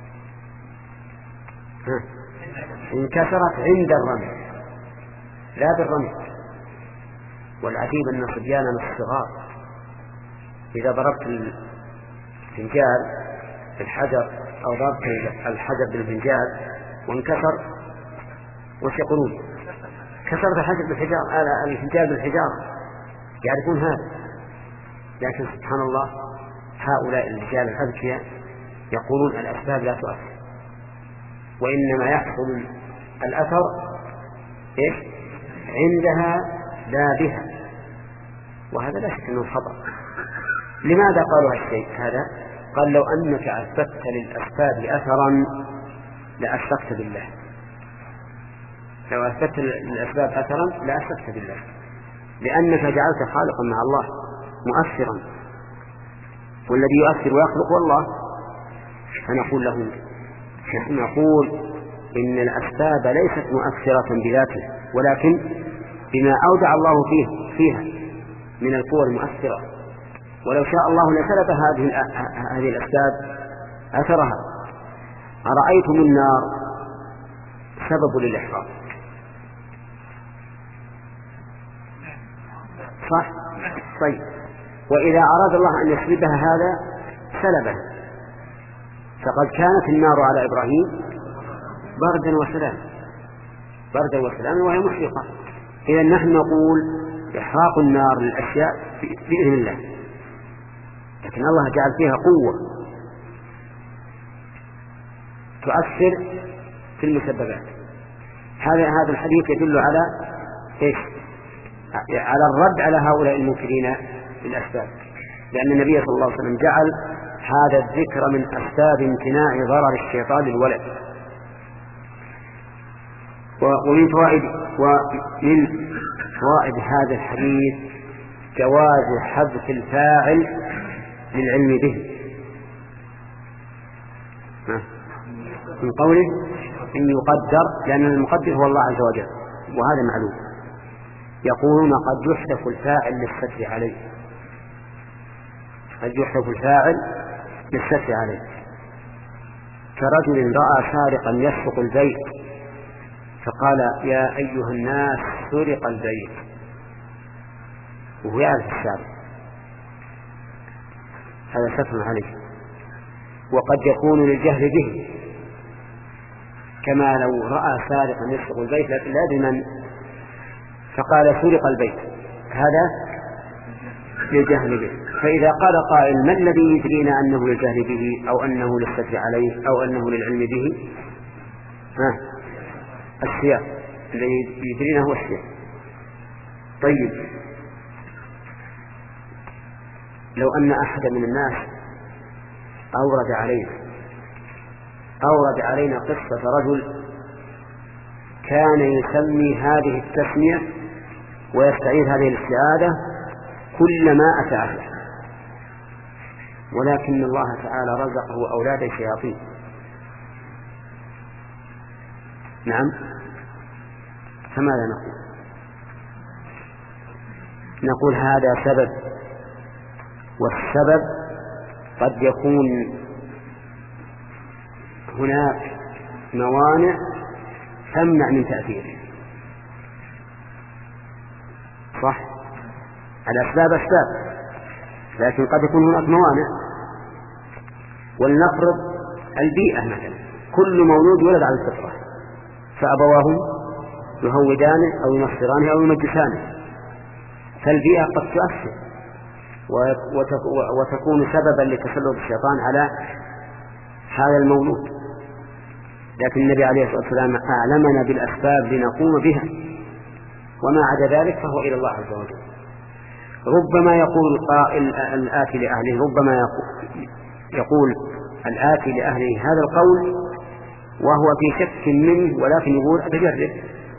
Speaker 2: انكسرت عند الرمي لا بالرمي. والعجيب أن صبياننا الصغار إذا ضربت الفنجال بالحجر أو ضربت الحجر بالفنجال وانكسر وش يقولون؟ كسرت الحجر بالحجار، الفنجال بالحجارة، يعرفون هذا. لكن سبحان الله هؤلاء الرجال الأذكياء يقولون الأسباب لا تؤثر، وإنما يحصل الأثر إيش؟ عندها لا بها، وهذا لا شك أنه خطأ. لماذا قالوا هالشيء هذا؟ قال لو أنك أثبتت للأسباب أثرا لأشركت بالله، لو أثبتت للأسباب أثرا لأشركت بالله، لأنك جعلت خالقا مع الله مؤثرا، والذي يؤثر ويخلق هو الله. فنقول له نحن نقول إن الأسباب ليست مؤثرة بذاته، ولكن بما أودع الله فيه فيها من القوى المؤثرة، ولو شاء الله لسلب هذه هذه الأسباب أثرها. أرأيتم النار سبب للإحراق، صح؟ طيب، وإذا أراد الله أن يسلبها هذا سلبها، فقد كانت النار على إبراهيم بردا وسلاما، بردا وسلاما وهي محرقة. إذا نحن نقول إحراق النار للأشياء بإذن الله، لكن الله جعل فيها قوة تؤثر في المسببات. هذا هذا الحديث يدل على إيش؟ على الرد على هؤلاء المنكرين للأسباب، لأن النبي صلى الله عليه وسلم جعل هذا الذكر من أسباب امتناع ضرر الشيطان للولد. ومن فوائد ومن فوائد هذا الحديث جواز حذف الفاعل للعلم به، من قوله إن يقدر، لأن المقدر هو الله عز وجل، وهذا معلوم. يقولون قد يحذف الفاعل للستر عليه، قد يحذف الفاعل للستر عليه، كرجل رأى سارقا يسرق البيت فقال يا أيها الناس سرق البيت، وهو يعرف السارق، هذا ستر عليه. وقد يكون للجهل به، كما لو رأى سارقا يسرق البيت لكن لا يدري من، فقال سرق البيت، هذا للجهل به. فإذا قال قائل ما الذي يدرينا أنه للجهل به أو أنه للستر عليه أو أنه للعلم به؟ ها، السياق الذي يدرينا هو السياق. طيب، لو أن أحد من الناس أورد علينا أورد علينا قصة رجل كان يسمي هذه التسمية ويستعيذ هذه الاستعاذة كلما أتى أهله، ولكن الله تعالى رزقه أولاد الشياطين، نعم، فماذا نقول؟ نقول هذا سبب، والسبب قد يكون هناك موانع تمنع من تأثيره، صح؟ الأسباب أسباب، لكن قد يكون هناك موانع. ولنفرض البيئة مثلا، كل مولود يولد على الفطرة، فأبواه يهودانه أو ينصرانه أو يمجسانه، فالبيئة قد تؤثر وتكون سببا لتسلط الشيطان على هذا المولود، لكن النبي عليه الصلاة والسلام أعلمنا بالأسباب لنقوم بها، وما عدا ذلك فهو إلى الله عز وجل. ربما يقول القائل الآتي لأهله، ربما يقول, يقول الآتي لأهله هذا القول وهو في شك منه، ولكن يقول أتجرب،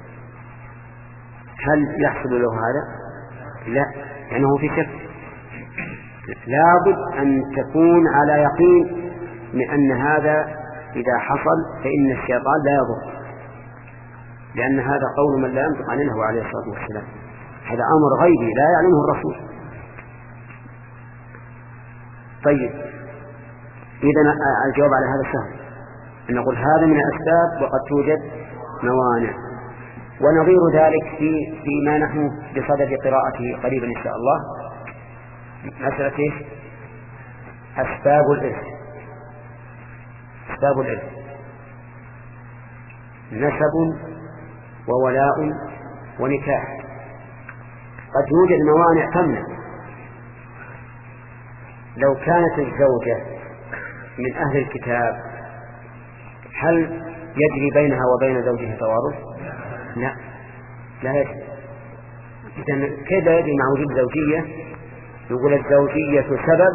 Speaker 2: هل يحصل له هذا؟ لا، لأنه في شك. لابد أن تكون على يقين من أن هذا إذا حصل فإن الشيطان لا يضر، لأن هذا قول من لا ينطق عن الهوى عليه الصلاة والسلام، هذا أمر غيبي لا يعلمه الرسول. طيب، إذن الجواب على هذا سهل، أن نقول هذا من الأسباب وقد توجد موانع. ونظير ذلك في فيما نحن بصدد قراءته قريبا إن شاء الله، مسألة أسباب الإرث. أسباب الإرث نسب وولاء ونكاح، قد يوجد موانع تمنع. لو كانت الزوجة من أهل الكتاب هل يجري بينها وبين زوجها توارث؟ لا، لا يجري. إذن كيف يجري مع وجود زوجية يقول الزوجية سبب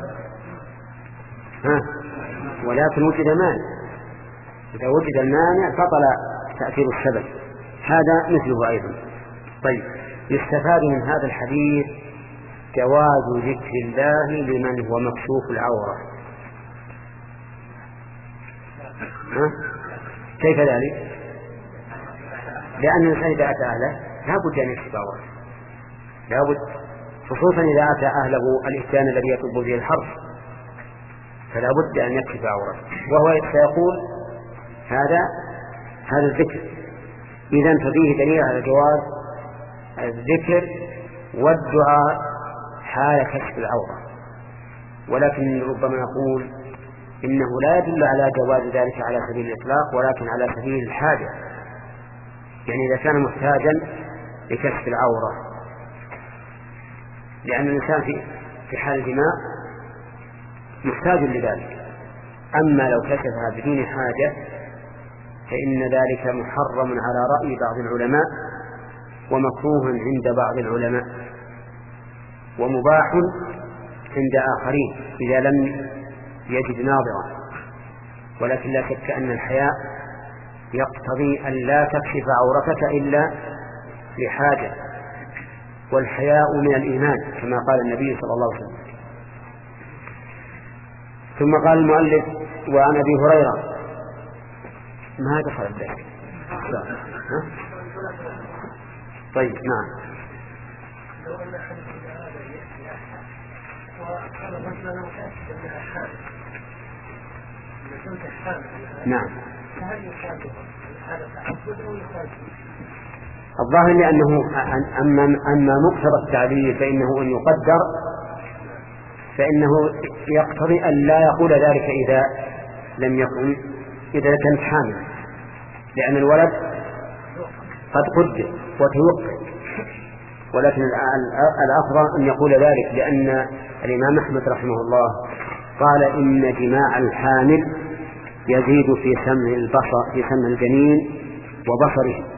Speaker 2: ها ولكن وجد مانع، إذا وجد المانع بطل تأثير السبب، هذا مثله أيضا. طيب، يستفاد من هذا الحديث جواز ذكر الله لمن هو مكشوف العورة. ها؟ كيف ذلك؟ لأن الإنسان إذا أتى أهله لا بد أن يكشف عورته، لا بد، خصوصا إذا أتى أهله الإتيان الذي يطلب به الحرف، فلا بد أن يكشف عورته، وهو سيقول هذا هذا الذكر. إذن ففيه دليل على جواز الذكر والدعاء حال كشف العورة، ولكن ربما نقول إنه لا يدل على جواز ذلك على سبيل الإطلاق، ولكن على سبيل الحاجة، يعني إذا كان محتاجا لكشف العورة، لأن الإنسان في في حال الجماع محتاج لذلك. أما لو كشفها بدون حاجة فإن ذلك محرم على رأي بعض العلماء، ومكروه عند بعض العلماء، ومباح عند آخرين إذا لم يجد ناظرا. ولكن لا شك أن الحياء يقتضي أن لا تكشف عورتك إلا لحاجة، والحياء من الإيمان كما قال النبي صلى الله عليه وسلم. ثم قال المؤلف: وعن أبي هريرة. ما دخل ذلك. طيب، نعم. نعم. الظاهر لأنه أما أما مقتضى التعبير فإنه أن يقدر، فإنه يقتضي أن لا يقول ذلك إذا لم يكن إذا كانت حامل، لأن الولد قد قدر وتوقع، ولكن الأفضل أن يقول ذلك، لأن الإمام أحمد رحمه الله قال: إن جماع الحامل يزيد في سمع البصر في سمع الجنين وبصره،